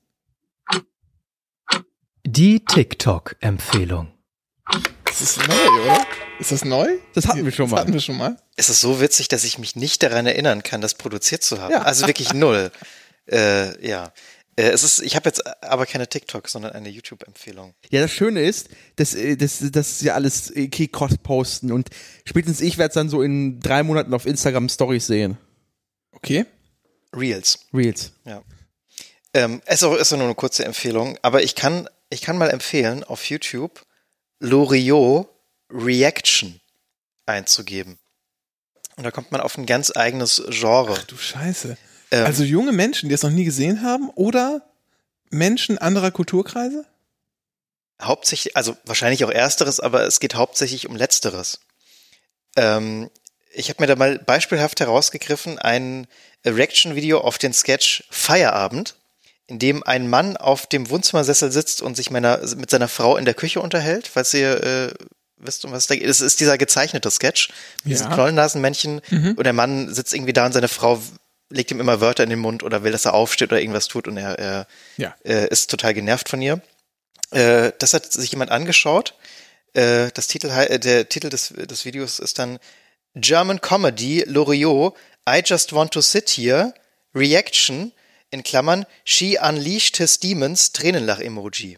Die TikTok-Empfehlung. Das ist neu, oder? Ist das neu? Das hatten wir schon Das mal. hatten wir schon mal. Es ist so witzig, dass ich mich nicht daran erinnern kann, das produziert zu haben. Ja. Also wirklich null. Äh, ja. Äh, es ist, ich habe jetzt aber keine TikTok, sondern eine YouTube-Empfehlung. Ja, das Schöne ist, dass äh, das, das ja alles äh, Key-Cost posten und spätestens ich werde es dann so in drei Monaten auf Instagram Stories sehen. Okay. Reels. Reels. Ja. Ähm, es ist auch, ist auch nur eine kurze Empfehlung, aber ich kann, ich kann mal empfehlen, auf YouTube Loriot Reaction einzugeben. Und da kommt man auf ein ganz eigenes Genre. Ach du Scheiße. Ähm, Also junge Menschen, die es noch nie gesehen haben oder Menschen anderer Kulturkreise? Hauptsächlich, also wahrscheinlich auch Ersteres, aber es geht hauptsächlich um Letzteres. Ähm, ich habe mir da mal beispielhaft herausgegriffen, ein Reaction-Video auf den Sketch Feierabend, in dem ein Mann auf dem Wohnzimmersessel sitzt und sich meiner, mit seiner Frau in der Küche unterhält, falls ihr äh, wisst, um was es da geht. Es ist dieser gezeichnete Sketch mit diesen Ja. Knollnasenmännchen Mhm. und der Mann sitzt irgendwie da und seine Frau legt ihm immer Wörter in den Mund oder will, dass er aufsteht oder irgendwas tut und er, er Ja. äh, ist total genervt von ihr. Äh, das hat sich jemand angeschaut. Äh, das Titel, äh, der Titel des, des Videos ist dann German Comedy Loriot I Just Want to Sit Here Reaction in Klammern She Unleashed His Demons Tränenlach-Emoji.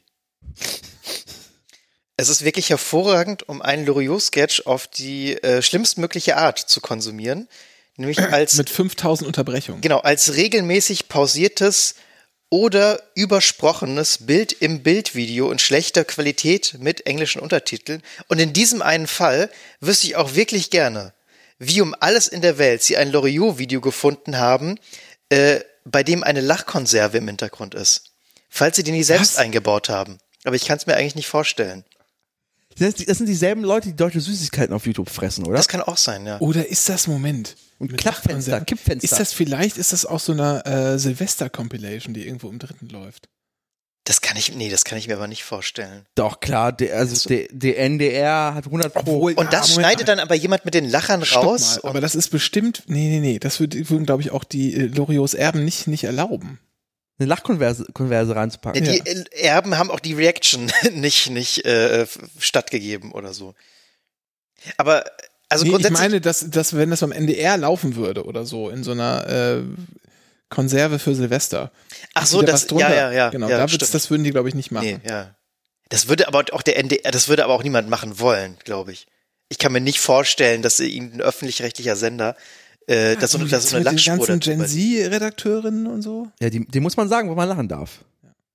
Es ist wirklich hervorragend, um einen Loriot-Sketch auf die äh, schlimmstmögliche Art zu konsumieren. Nämlich als Mit fünftausend Unterbrechungen. Genau, als regelmäßig pausiertes oder übersprochenes Bild im Bildvideo in schlechter Qualität mit englischen Untertiteln. Und in diesem einen Fall wüsste ich auch wirklich gerne, wie um alles in der Welt sie ein Loriot-Video gefunden haben, äh, bei dem eine Lachkonserve im Hintergrund ist. Falls sie die nicht selbst Was? eingebaut haben. Aber ich kann es mir eigentlich nicht vorstellen. Das, das sind dieselben Leute, die deutsche Süßigkeiten auf YouTube fressen, oder? Das kann auch sein, ja. Oder ist das, Moment. Und mit Klappfenster, Lachkonserven. Kippfenster. Ist das vielleicht, ist das auch so eine äh, Silvester-Compilation, die irgendwo im dritten läuft? Das kann ich, nee, das kann ich mir aber nicht vorstellen. Doch, klar, der, also der, der N D R hat hundert Pro. Obwohl- Und das Ah, Moment schneidet dann aber jemand mit den Lachern Stopp raus. mal, aber das ist bestimmt, nee, nee, nee, das würd- würden, glaube ich, auch die äh, Loriots Erben nicht, nicht erlauben. Eine Lachkonverse Konverse reinzupacken. Ja, die Ja. Erben haben auch die Reaction nicht, nicht äh, f- stattgegeben oder so. Aber, also Nee, ich grundsätzlich, meine, dass, dass wenn das beim N D R laufen würde oder so, in so einer äh, Konserve für Silvester. ach so, Wieder das, was drunter. ja, ja, ja. Genau, ja, da wird's, stimmt. das würden die, glaube ich, nicht machen. Nee, ja. Das würde aber auch der N D R, das würde aber auch niemand machen wollen, glaube ich. Ich kann mir nicht vorstellen, dass irgendein öffentlich-rechtlicher Sender, äh, dass so, Du, dass jetzt so eine mit den Lachspur ganzen dazu Gen übernimmt. Z-Redakteurinnen und so. Ja, die, dem muss man sagen, wo man lachen darf.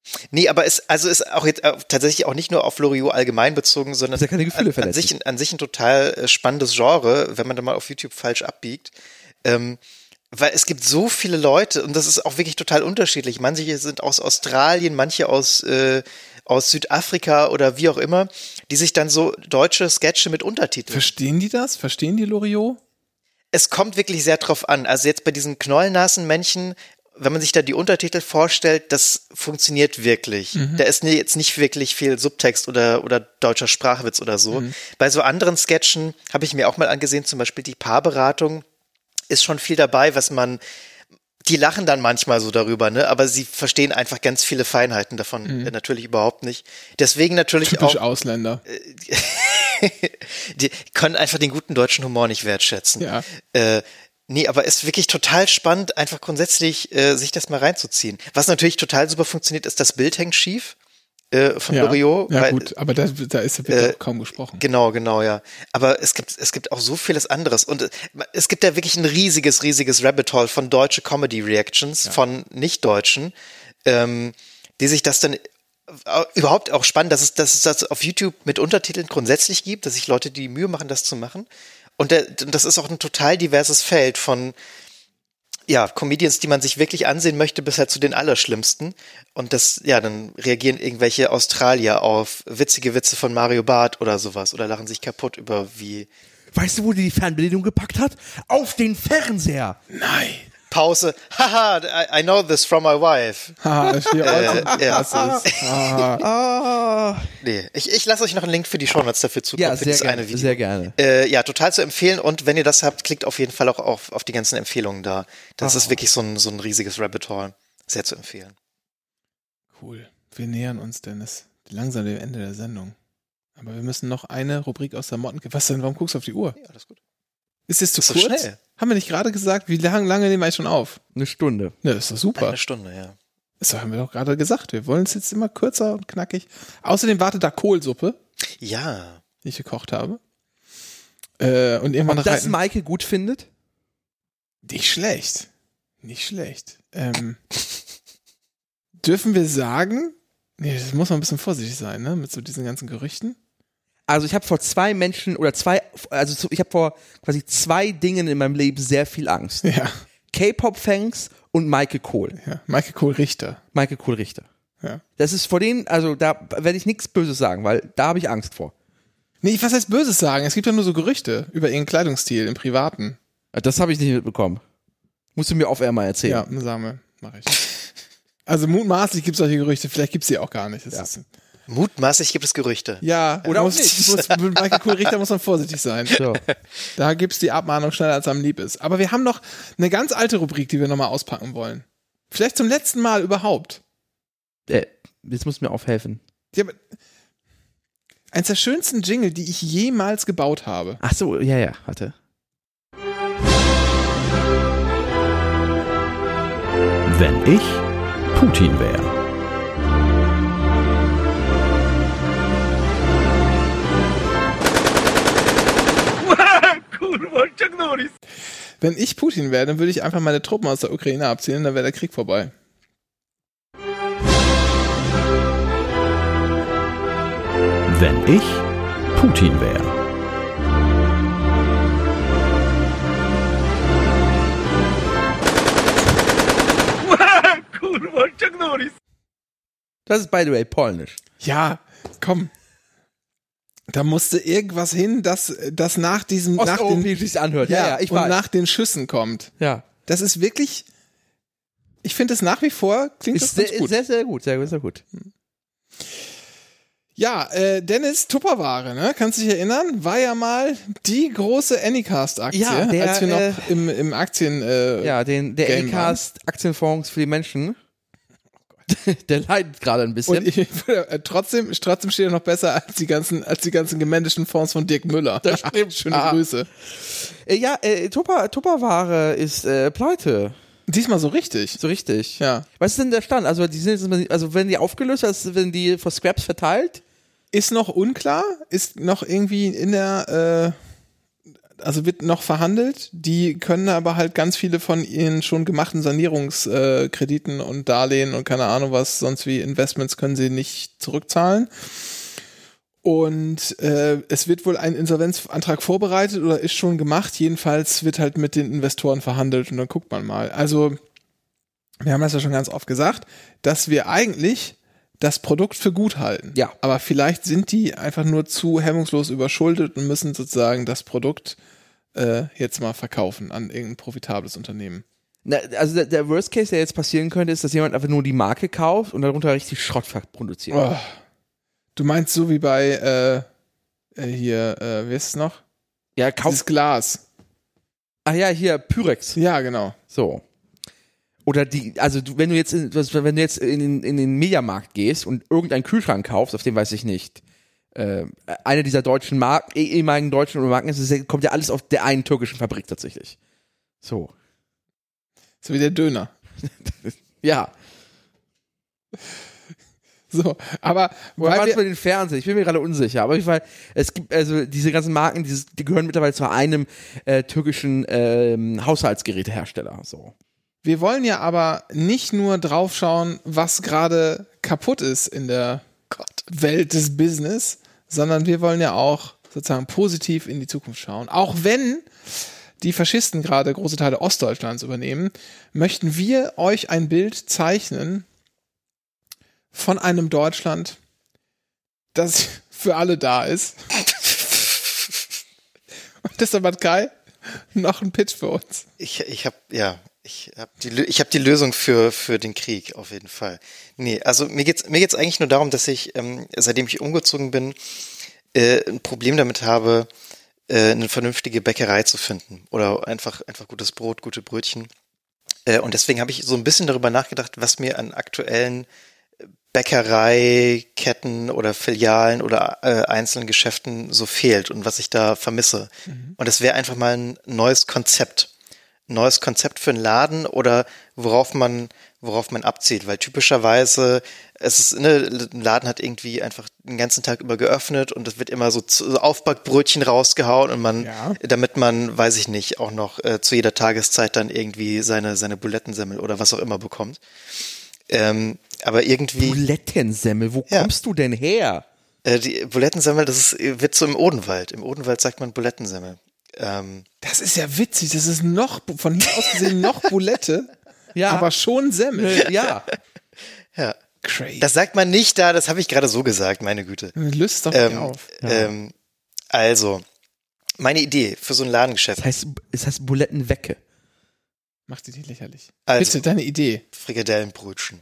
Nee, aber es also ist auch jetzt äh, tatsächlich auch nicht nur auf Loriot allgemein bezogen, sondern Das ist ja keine Gefühle an, an, verletzen. sich, an sich ein total äh, spannendes Genre, wenn man da mal auf YouTube falsch abbiegt. Ähm, weil es gibt so viele Leute und das ist auch wirklich total unterschiedlich. Manche sind aus Australien, manche aus, äh, aus Südafrika oder wie auch immer, die sich dann so deutsche Sketche mit Untertiteln. Verstehen die das? Verstehen die Loriot? Es kommt wirklich sehr drauf an. Also jetzt bei diesen Knollnasenmännchen, wenn man sich da die Untertitel vorstellt, das funktioniert wirklich. Mhm. Da ist jetzt nicht wirklich viel Subtext oder, oder deutscher Sprachwitz oder so. Mhm. Bei so anderen Sketchen habe ich mir auch mal angesehen, zum Beispiel die Paarberatung, ist schon viel dabei, was man, die lachen dann manchmal so darüber, ne, aber sie verstehen einfach ganz viele Feinheiten davon mhm. äh, natürlich überhaupt nicht. Deswegen natürlich Typisch auch Ausländer. Äh, die können einfach den guten deutschen Humor nicht wertschätzen. Ja. Äh, Nee, aber ist wirklich total spannend, einfach grundsätzlich äh, sich das mal reinzuziehen. Was natürlich total super funktioniert, ist, das Bild hängt schief äh, von ja, Loriot. Ja weil, gut, aber da, da ist ja äh, kaum gesprochen. Genau, genau, ja. Aber es gibt es gibt auch so vieles anderes. Und äh, es gibt ja wirklich ein riesiges, riesiges Rabbit Hole von deutsche Comedy-Reactions, ja. von Nicht-Deutschen, ähm, die sich das dann überhaupt auch spannend, dass es, dass es das auf YouTube mit Untertiteln grundsätzlich gibt, dass sich Leute die Mühe machen, das zu machen. Und der, das ist auch ein total diverses Feld von ja, Comedians, die man sich wirklich ansehen möchte, bis halt zu den Allerschlimmsten. Und das, ja, dann reagieren irgendwelche Australier auf witzige Witze von Mario Barth oder sowas oder lachen sich kaputt über wie. Weißt du, wo die die Fernbedienung gepackt hat? Auf den Fernseher. Nein. Pause. Haha, I, I know this from my wife. Haha, das steht äh, ja. Ah. Nee, ich, ich lasse euch noch einen Link für die Shownotes dafür zukommen. Ja, für sehr das gerne, eine Video. sehr gerne. Äh, ja, total zu empfehlen. Und wenn ihr das habt, klickt auf jeden Fall auch auf, auf die ganzen Empfehlungen da. Das oh. ist wirklich so ein, so ein riesiges Rabbit Hole. Sehr zu empfehlen. Cool. Wir nähern uns, Dennis, langsam dem Ende der Sendung. Aber wir müssen noch eine Rubrik aus der Mottenkiste. Was denn? Warum guckst du auf die Uhr? Ja, alles gut. Ist das zu ist kurz? So schnell. Haben wir nicht gerade gesagt, wie lange, lange nehmen wir eigentlich schon auf? Eine Stunde. Ja, das ist doch super. Eine Stunde, ja. Das haben wir doch gerade gesagt. Wir wollen es jetzt immer kürzer und knackig. Außerdem wartet da Kohlsuppe. Ja. Die ich gekocht habe. Äh, und irgendwann Ob das Maike gut findet? Nicht schlecht. Nicht schlecht. Ähm, dürfen wir sagen, nee, das muss man ein bisschen vorsichtig sein, ne, mit so diesen ganzen Gerüchten. Also ich habe vor zwei Menschen oder zwei, also ich habe vor quasi zwei Dingen in meinem Leben sehr viel Angst. Ja. K-Pop-Fans und Maike Kohl. Ja, Maike Kohl-Richter. Maike Kohl-Richter. Ja. Das ist vor denen, also da werde ich nichts Böses sagen, weil da habe ich Angst vor. Nee, was heißt Böses sagen? Es gibt ja nur so Gerüchte über ihren Kleidungsstil im Privaten. Das habe ich nicht mitbekommen. Musst du mir off-air mal erzählen. Ja, sagen wir, mache ich. Also mutmaßlich gibt es solche Gerüchte, vielleicht gibt es sie auch gar nicht. Das ja. ist, Mutmaßlich gibt es Gerüchte. Ja, oder muss, auch nicht. Muss, mit Michael Kohl-Richter muss man vorsichtig sein. So. Da gibt's die Abmahnung schneller, als einem lieb ist. Aber wir haben noch eine ganz alte Rubrik, die wir nochmal auspacken wollen. Vielleicht zum letzten Mal überhaupt. Äh, jetzt musst du mir aufhelfen. Ja, aber eins der schönsten Jingle, die ich jemals gebaut habe. Ach so, ja, ja, warte. Wenn ich Putin wäre. Wenn ich Putin wäre, dann würde ich einfach meine Truppen aus der Ukraine abziehen und dann wäre der Krieg vorbei. Wenn ich Putin wäre. Das ist, by the way, polnisch. Ja, komm. Da musste irgendwas hin, das, das nach diesem, nach den, sich anhört. Ja, ja, ja, ich und weiß. nach den Schüssen kommt. Ja. Das ist wirklich, ich finde es nach wie vor, klingt Ist das sehr, ganz gut. sehr, sehr gut, sehr, sehr gut. Ja, äh, Dennis Tupperware, ne? Kannst du dich erinnern? War ja mal die große Anycast-Aktie, Ja, der, als wir noch äh, im, im Aktien äh, Ja, den, der Game Anycast Aktienfonds für die Menschen. Der leidet gerade ein bisschen. Und ich, äh, trotzdem, trotzdem steht er noch besser als die ganzen, als die ganzen gemanagten Fonds von Dirk Müller. Das stimmt. Schöne Ah. Grüße. Äh, ja, äh, Tupper, Tupperware ist äh, pleite. Diesmal so richtig. So richtig. Ja. Was ist denn der Stand? Also, die sind, also werden die aufgelöst, also werden die für Scraps verteilt? Ist noch unklar, ist noch irgendwie in der, äh, also wird noch verhandelt. Die können aber halt ganz viele von ihren schon gemachten Sanierungskrediten und Darlehen und keine Ahnung was, sonst wie Investments können sie nicht zurückzahlen. Und äh, es wird wohl ein Insolvenzantrag vorbereitet oder ist schon gemacht. Jedenfalls wird halt mit den Investoren verhandelt und dann guckt man mal. Also wir haben das ja schon ganz oft gesagt, dass wir eigentlich das Produkt für gut halten. Ja. Aber vielleicht sind die einfach nur zu hemmungslos überschuldet und müssen sozusagen das Produkt äh, jetzt mal verkaufen an irgendein profitables Unternehmen. Na, also der, der Worst Case, der jetzt passieren könnte, ist, dass jemand einfach nur die Marke kauft und darunter richtig Schrott produziert. Oh. Du meinst so wie bei äh, äh, hier, äh, wie ist es noch? Ja, kauf. Dieses Glas. Ach ja, hier, Pyrex. Ja, genau. So. Oder die, also du, wenn du jetzt in, wenn du jetzt in, den- in den Mediamarkt gehst und irgendeinen Kühlschrank kaufst, auf dem weiß ich nicht, äh, eine dieser deutschen Marken, eh- ehemaligen deutschen Marken, ist, es kommt ja alles auf der einen türkischen Fabrik tatsächlich. So. So wie der Döner. Ja. So, aber Woher weil war das wir, mit den Fernsehen? Ich bin mir gerade unsicher. Aber ich weiß, es gibt also diese ganzen Marken, dieses, die gehören mittlerweile zu einem äh, türkischen ähm, Haushaltsgerätehersteller. So. wir wollen ja aber nicht nur draufschauen, was gerade kaputt ist in der Gott. Welt des Business, sondern wir wollen ja auch sozusagen positiv in die Zukunft schauen. Auch wenn die Faschisten gerade große Teile Ostdeutschlands übernehmen, möchten wir euch ein Bild zeichnen von einem Deutschland, das für alle da ist. Und deshalb hat Kai noch einen Pitch für uns. Ich, ich habe ja, ich habe die, Lö- ich habe die Lösung für für den Krieg auf jeden Fall. Nee, also mir geht's mir geht's eigentlich nur darum, dass ich ähm, seitdem ich umgezogen bin, äh, ein Problem damit habe, äh, eine vernünftige Bäckerei zu finden oder einfach einfach gutes Brot, gute Brötchen. Äh, und deswegen habe ich so ein bisschen darüber nachgedacht, was mir an aktuellen Bäckereiketten oder Filialen oder äh, einzelnen Geschäften so fehlt und was ich da vermisse. Mhm. Und das wäre einfach mal ein neues Konzept. Ein neues Konzept für einen Laden oder worauf man, worauf man abzielt. Weil typischerweise, es ist, ne, ein Laden hat irgendwie einfach den ganzen Tag über geöffnet und es wird immer so, zu, so Aufbackbrötchen rausgehauen und man, Ja. damit man, weiß ich nicht, auch noch äh, zu jeder Tageszeit dann irgendwie seine, seine Bulettensemmel oder was auch immer bekommt. Ähm, aber irgendwie. Bulettensemmel, wo Ja. kommst du denn her? Äh, die Bulettensemmel, das ist, wird so im Odenwald. Im Odenwald sagt man Bulettensemmel. Ähm, Das ist ja witzig, das ist noch, von hier aus gesehen noch Bulette, Ja. aber schon Semmel. Äh, ja. ja. Crazy. Das sagt man nicht da, das habe ich gerade so gesagt, meine Güte. Löst doch nicht Ähm, auf. ähm, also, meine Idee für so ein Ladengeschäft. Das heißt, es heißt Bulettenwecke. Mach dir nicht lächerlich. Also, Bitte, deine Idee. Frikadellenbrötchen.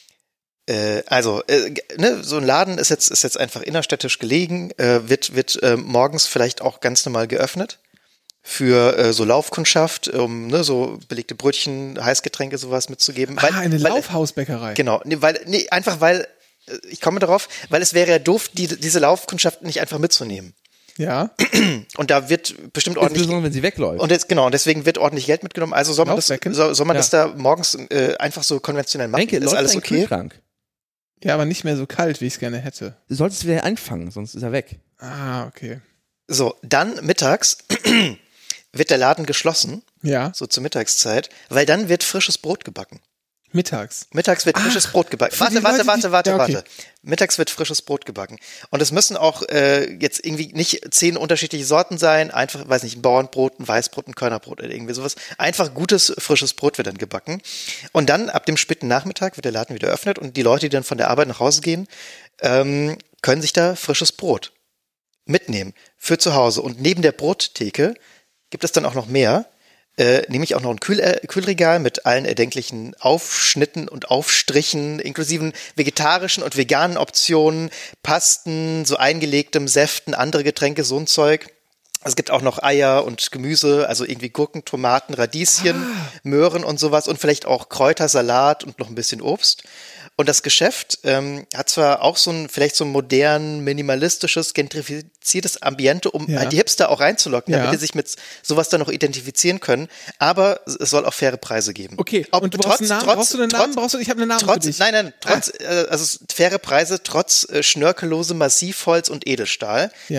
Äh, also, äh, ne, so ein Laden ist jetzt, ist jetzt einfach innerstädtisch gelegen, äh, wird, wird äh, morgens vielleicht auch ganz normal geöffnet für äh, so Laufkundschaft, um ne, so belegte Brötchen, Heißgetränke, sowas mitzugeben. Ah, eine Laufhausbäckerei. Genau, nee, weil, nee, einfach weil, äh, ich komme darauf, weil es wäre ja doof, die, diese Laufkundschaft nicht einfach mitzunehmen. Ja. Und da wird bestimmt ordentlich. Insbesondere, wenn sie wegläuft. Und jetzt, genau, und deswegen wird ordentlich Geld mitgenommen. Also soll man das, Laufsäcken? soll, soll man Ja. das da morgens äh, einfach so konventionell machen? Denke, ist läuft alles ein okay? Kühlschrank. Ja, aber nicht mehr so kalt, wie ich es gerne hätte. Du solltest wieder einfangen, sonst ist er weg. Ah, okay. So, dann mittags wird der Laden geschlossen, Ja, so zur Mittagszeit, weil dann wird frisches Brot gebacken. mittags. Mittags wird frisches Brot gebacken. für die Warte, warte, Leute, warte, die- warte, ja, okay. warte. Mittags wird frisches Brot gebacken. Und es müssen auch äh, jetzt irgendwie nicht zehn unterschiedliche Sorten sein. Einfach, weiß nicht, ein Bauernbrot, ein Weißbrot, ein Körnerbrot oder irgendwie sowas. Einfach gutes, frisches Brot wird dann gebacken. Und dann ab dem späten Nachmittag wird der Laden wieder eröffnet und die Leute, die dann von der Arbeit nach Hause gehen, ähm, können sich da frisches Brot mitnehmen für zu Hause. Und neben der Brottheke gibt es dann auch noch mehr. Äh, nämlich auch noch ein Kühl äh, Kühlregal mit allen erdenklichen Aufschnitten und Aufstrichen, inklusive vegetarischen und veganen Optionen, Pasten, so eingelegtem Säften, andere Getränke, so ein Zeug. Es gibt auch noch Eier und Gemüse, also irgendwie Gurken, Tomaten, Radieschen, Ah. Möhren und sowas und vielleicht auch Kräuter, Salat und noch ein bisschen Obst. Und das Geschäft ähm, hat zwar auch so ein, vielleicht so ein modern, minimalistisches, gentrifiziertes Ambiente, um Ja. halt die Hipster auch reinzulocken, Ja. damit die sich mit sowas dann noch identifizieren können. Aber es soll auch faire Preise geben. Okay, Ob, und du brauchst einen Namen? brauchst du einen Namen? Brauchst du, ich habe einen Namen trotz, für dich. Nein, nein, trotz, äh, also es- faire Preise, trotz äh, schnörkellose Massivholz und Edelstahl. Ja.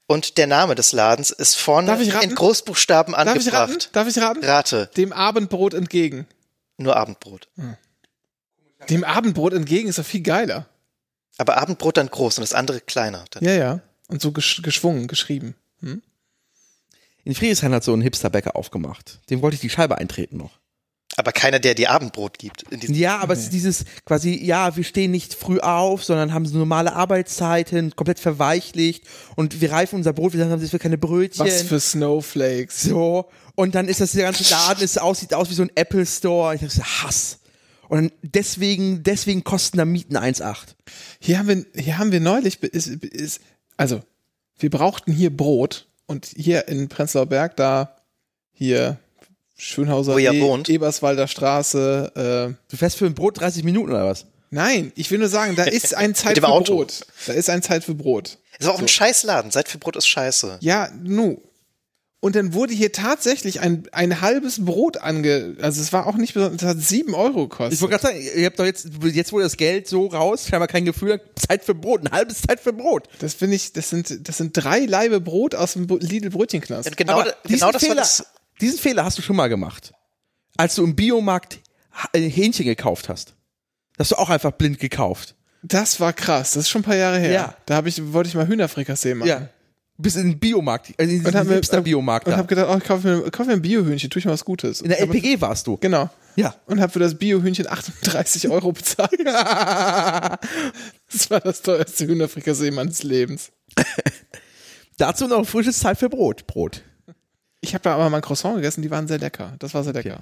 und der Name des Ladens ist vorne Darf ich raten? in Großbuchstaben Darf ich raten? angebracht. Darf ich raten? Rate, Dem Abendbrot entgegen. nur Abendbrot. Dem Abendbrot entgegen ist doch viel geiler. Aber Abendbrot dann groß und das andere kleiner. Dann. Ja, ja. Und so gesch- geschwungen, geschrieben. Hm? In Friedrichshain hat so ein Hipsterbäcker aufgemacht. Dem wollte ich die Scheibe eintreten noch. Aber keiner, der dir Abendbrot gibt. In diesem Ja, aber es ist dieses quasi, ja, wir stehen nicht früh auf, sondern haben so normale Arbeitszeiten, komplett verweichlicht und wir reifen unser Brot, wir sagen, das will keine Brötchen. Was für Snowflakes. So. Und dann ist das der ganze Laden, es aussieht aus wie so ein Apple Store. Ich dachte, Hass. Und dann deswegen, deswegen kosten da Mieten eins Komma acht. Hier haben wir, hier haben wir neulich, ist, ist, also, wir brauchten hier Brot und hier in Prenzlauer Berg, da, hier, Schönhauser Wo ihr See, wohnt. Eberswalder Straße, äh, Du fährst für ein Brot dreißig Minuten oder was? nein, ich will nur sagen, da ist eine Zeit dem für Auto. Brot. Da ist eine Zeit für Brot. ist auch ein Scheißladen. Zeit für Brot ist scheiße. Ja, nu. Und dann wurde hier tatsächlich ein, ein halbes Brot ange, also es war auch nicht besonders, das hat sieben Euro gekostet. Ich wollte gerade sagen, ihr habt doch jetzt, jetzt wurde das Geld so raus, scheinbar kein Gefühl, Zeit für Brot, ein halbes Zeit für Brot. Das finde ich, das sind, das sind drei Laibe Brot aus dem Lidl Brötchenknast. Und genau, Aber da- diesen, genau das war Fehler, das. diesen Fehler hast du schon mal gemacht. Als du im Biomarkt Ha- Hähnchen gekauft hast. Das hast du auch einfach blind gekauft. Das war krass, das ist schon ein paar Jahre her. Ja. Da habe ich, wollte ich mal Hühnerfrikassee machen. Ja. Bis in den Biomarkt, also in Und hab den mir- Hipster-Biomarkt Und da. habe gedacht, oh, ich kaufe mir, kauf mir ein Biohühnchen, tue ich mal was Gutes. In der Aber- L P G warst du. Genau. Ja. Und habe für das Biohühnchen achtunddreißig Euro bezahlt. Das war das teuerste Hühnerfrikassee meines Lebens. Dazu noch ein frisches Zeit für Brot. Brot. Ich habe da aber mal ein Croissant gegessen, die waren sehr lecker. Das war sehr lecker.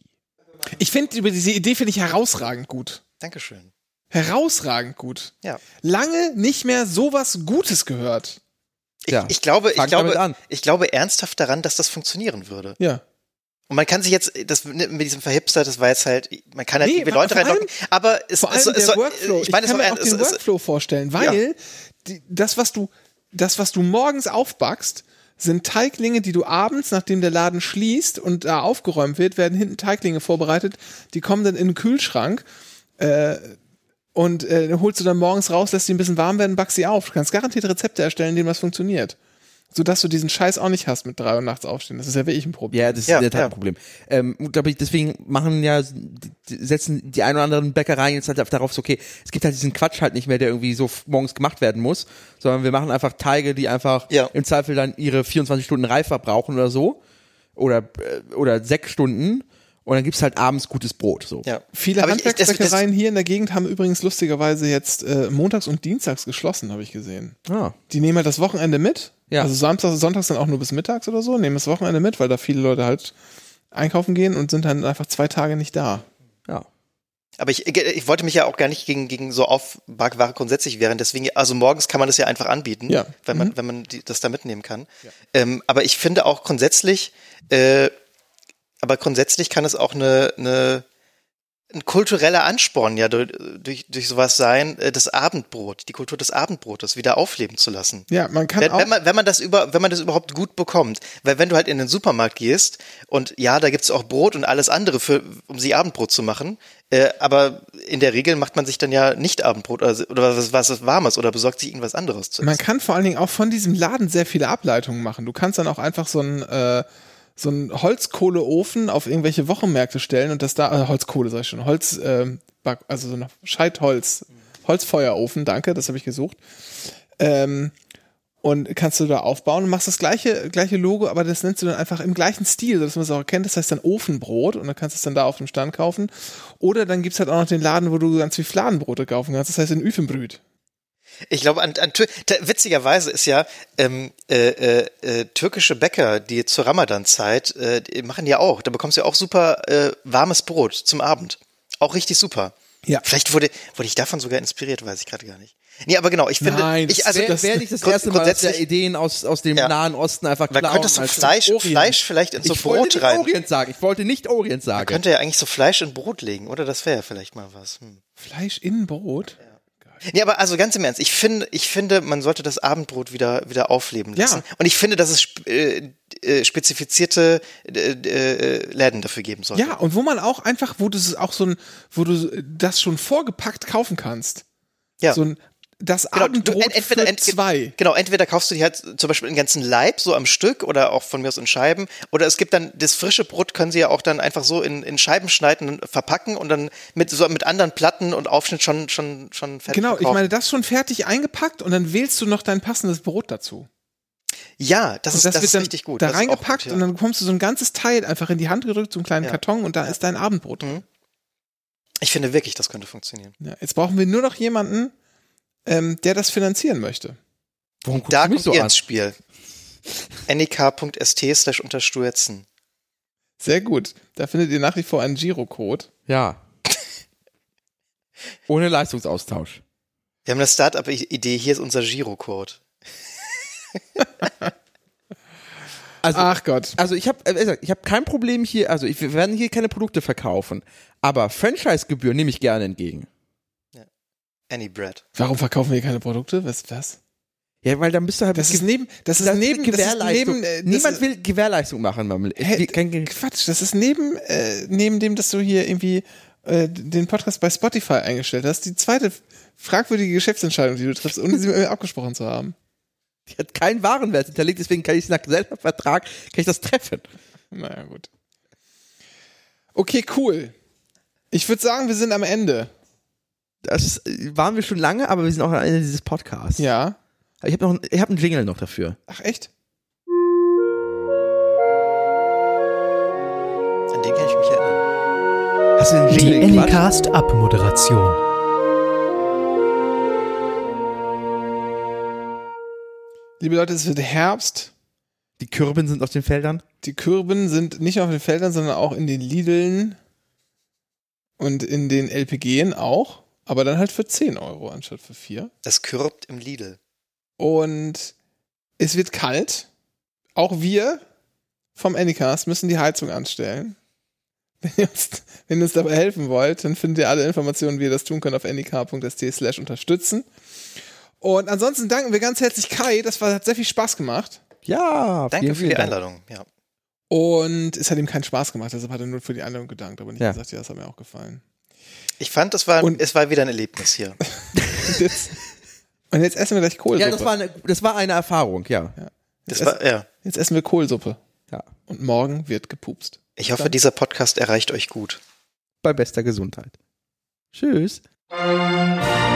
Ich finde, über diese Idee finde ich herausragend gut. Dankeschön. Herausragend gut. Ja. Lange nicht mehr sowas Gutes gehört. Ich, Ja. ich glaube, ich Fang damit glaube, an. ich glaube ernsthaft daran, dass das funktionieren würde. Ja. Und man kann sich jetzt, das mit diesem Verhipster, das war jetzt halt, man kann halt Nee, irgendwie vor- Leute vor allem- reinlocken, aber es, Vor allem es, es, der soll- Workflow. ich meine, es kann soll mir auch es, den es, Workflow vorstellen, weil die, das, was du, das, was du morgens aufbackst, sind Teiglinge, die du abends, nachdem der Laden schließt und da aufgeräumt wird, werden hinten Teiglinge vorbereitet, die kommen dann in den Kühlschrank äh, und äh, holst du dann morgens raus, lässt die ein bisschen warm werden, backst sie auf. Du kannst garantiert Rezepte erstellen, in denen was funktioniert. Sodass du diesen Scheiß auch nicht hast mit drei Uhr nachts aufstehen. Das ist ja wirklich ein Problem. Ja, das ist Ja, in der Tat ja. ein Problem. Ähm, glaube ich, deswegen machen ja, setzen die ein oder anderen Bäckereien jetzt halt darauf so, okay, es gibt halt diesen Quatsch halt nicht mehr, der irgendwie so morgens gemacht werden muss, sondern wir machen einfach Teige, die einfach Ja. im Zweifel dann ihre vierundzwanzig Stunden Reife brauchen oder so. Oder, äh, oder sechs Stunden. Und dann gibt's halt abends gutes Brot, so. ja. Viele Aber ich- das- das- Handwerksbäckereien hier in der Gegend haben übrigens lustigerweise jetzt äh, montags und dienstags geschlossen, habe ich gesehen. Ah. Die nehmen halt das Wochenende mit. Ja. Also Samstag, Sonntags dann auch nur bis mittags oder so, nehmen das Wochenende mit, weil da viele Leute halt einkaufen gehen und sind dann einfach zwei Tage nicht da. Ja. Aber ich, ich wollte mich ja auch gar nicht gegen, gegen so Aufbackware grundsätzlich wehren, deswegen, also morgens kann man das ja einfach anbieten, Ja. wenn man, wenn man die, das da mitnehmen kann. Ähm, aber ich finde auch grundsätzlich, äh, aber grundsätzlich kann es auch eine, eine ein kultureller Ansporn ja durch, durch, durch sowas sein, äh, das Abendbrot, die Kultur des Abendbrotes wieder aufleben zu lassen. Ja, man kann Wenn, auch. wenn, man, wenn man das über, wenn man das überhaupt gut bekommt, weil wenn du halt in den Supermarkt gehst und ja, da gibt's auch Brot und alles andere für, um sie Abendbrot zu machen, äh, aber in der Regel macht man sich dann ja nicht Abendbrot oder, oder was, was Warmes oder besorgt sich irgendwas anderes zu essen. Man kann vor allen Dingen auch von diesem Laden sehr viele Ableitungen machen. Du kannst dann auch einfach so ein äh, so einen Holzkohleofen auf irgendwelche Wochenmärkte stellen und das da, äh, Holzkohle sag ich schon, Holz, ähm, Back- also so ein Scheitholz, Holzfeuerofen, danke, das habe ich gesucht. Ähm, und kannst du da aufbauen und machst das gleiche, gleiche Logo, aber das nennst du dann einfach im gleichen Stil, sodass man es auch erkennt, das heißt dann Ofenbrot und dann kannst du es dann da auf dem Stand kaufen. Oder dann gibt's halt auch noch den Laden, wo du ganz viel Fladenbrote kaufen kannst, das heißt in Üfenbrüt. Ich glaube, an, an Tür- ta- witzigerweise ist ja ähm, äh, äh, äh, türkische Bäcker, die zur Ramadan-Zeit, äh, die machen ja auch, da bekommst du ja auch super äh, warmes Brot zum Abend. Auch richtig super. Ja. Vielleicht wurde, wurde ich davon sogar inspiriert, weiß ich gerade gar nicht. Nee, aber genau, ich finde, Nein, ich, also, das Wäre wär nicht das grund- erste Mal, dass der grundsätzlich- Ideen aus, aus dem Ja. Nahen Osten einfach man klauen. könnte so als Fleisch, Orient. Fleisch vielleicht in so Ich wollte Brot nicht rein. Orient sagen, ich wollte nicht Orient sagen. Könnte ja eigentlich so Fleisch in Brot legen, oder? Das wäre ja vielleicht mal was. Hm. Fleisch in Brot? Nee, aber also ganz im Ernst, ich finde, ich finde, man sollte das Abendbrot wieder, wieder aufleben lassen. Ja. Und ich finde, dass es sp- äh, äh, spezifizierte äh, äh, Läden dafür geben sollte. Ja, und wo man auch einfach, wo du es auch so ein, wo du das schon vorgepackt kaufen kannst. Ja. So ein das Genau, Abendbrot du- entweder- für ent- zwei. Genau, entweder kaufst du die halt zum Beispiel einen ganzen Laib, so am Stück oder auch von mir aus in Scheiben. Oder es gibt dann, das frische Brot können sie ja auch dann einfach so in, in Scheiben schneiden und verpacken und dann mit, so mit anderen Platten und Aufschnitt schon, schon, schon fertig Genau, ich verkaufen. meine, das schon fertig eingepackt und dann wählst du noch dein passendes Brot dazu. Ja, das, Und ist, das, das wird ist dann richtig gut. da Das ist auch reingepackt gut, ja. und dann bekommst du so ein ganzes Teil einfach in die Hand gedrückt, so einen kleinen Ja. Karton und da ist dein Abendbrot drin. Mhm. Ich finde wirklich, das könnte funktionieren. Ja, jetzt brauchen wir nur noch jemanden, ähm, der das finanzieren möchte. Warum guckst Da du mich kommt so ihr an? ins Spiel. nik.st slash unterstürzen. Sehr gut. Da findet ihr nach wie vor einen Girocode. Ja. Ohne Leistungsaustausch. Wir haben eine Startup-Idee, hier ist unser Girocode. Also, Ach Gott. also ich habe äh, ich hab kein Problem hier, also ich, wir werden hier keine Produkte verkaufen, aber Franchise-Gebühren nehme ich gerne entgegen. Any Bread. Warum verkaufen wir keine Produkte? Was? was? Ja, weil dann bist du halt Das ist neben, das ist das neben, ist das ist Gewährleistung. neben, äh, das Niemand ist, will Gewährleistung machen. Man will, Hä, kein, kein, Quatsch, das ist neben, äh, neben dem, dass du hier irgendwie äh, den Podcast bei Spotify eingestellt hast, die zweite fragwürdige Geschäftsentscheidung, die du triffst, ohne sie mit mir abgesprochen zu haben. die hat keinen Warenwert hinterlegt, deswegen kann ich nach Gesellschaftsvertrag, kann ich das treffen. Naja, gut. Okay, cool. Ich würde sagen, wir sind am Ende. Das äh, waren wir schon lange, aber wir sind auch am Ende dieses Podcasts. Ja. Ich habe noch, ich habe einen Jingle noch dafür. Ach, echt? An den kann ich mich erinnern. Hast du den Die Jingle Quatsch? Anycast Abmoderation. Liebe Leute, es wird Herbst. Die Kürben sind auf den Feldern. Die Kürben sind nicht nur auf den Feldern, sondern auch in den Lidln und in den L P G'n auch. Aber dann halt für zehn Euro anstatt für vier. Das kürbt im Lidl. Und es wird kalt. Auch wir vom Anycast müssen die Heizung anstellen. Wenn ihr uns, wenn ihr uns dabei helfen wollt, dann findet ihr alle Informationen, wie ihr das tun könnt, auf nik.st slash unterstützen. Und ansonsten danken wir ganz herzlich Kai. Das war, hat sehr viel Spaß gemacht. Ja, Danke vielen, für vielen die Dank. Einladung. Ja. Und es hat ihm keinen Spaß gemacht, deshalb hat er nur für die Einladung gedankt, aber nicht Ja. gesagt, ja, das hat mir auch gefallen. Ich fand, das war, Und- es war wieder ein Erlebnis hier. Und jetzt, und jetzt essen wir gleich Kohlsuppe. Ja, das war, eine, das war eine Erfahrung, ja. Das Jetzt, war, ja. jetzt essen wir Kohlsuppe. ja. Und morgen wird gepupst. Ich hoffe, dieser Podcast erreicht euch gut. Bei bester Gesundheit. Tschüss.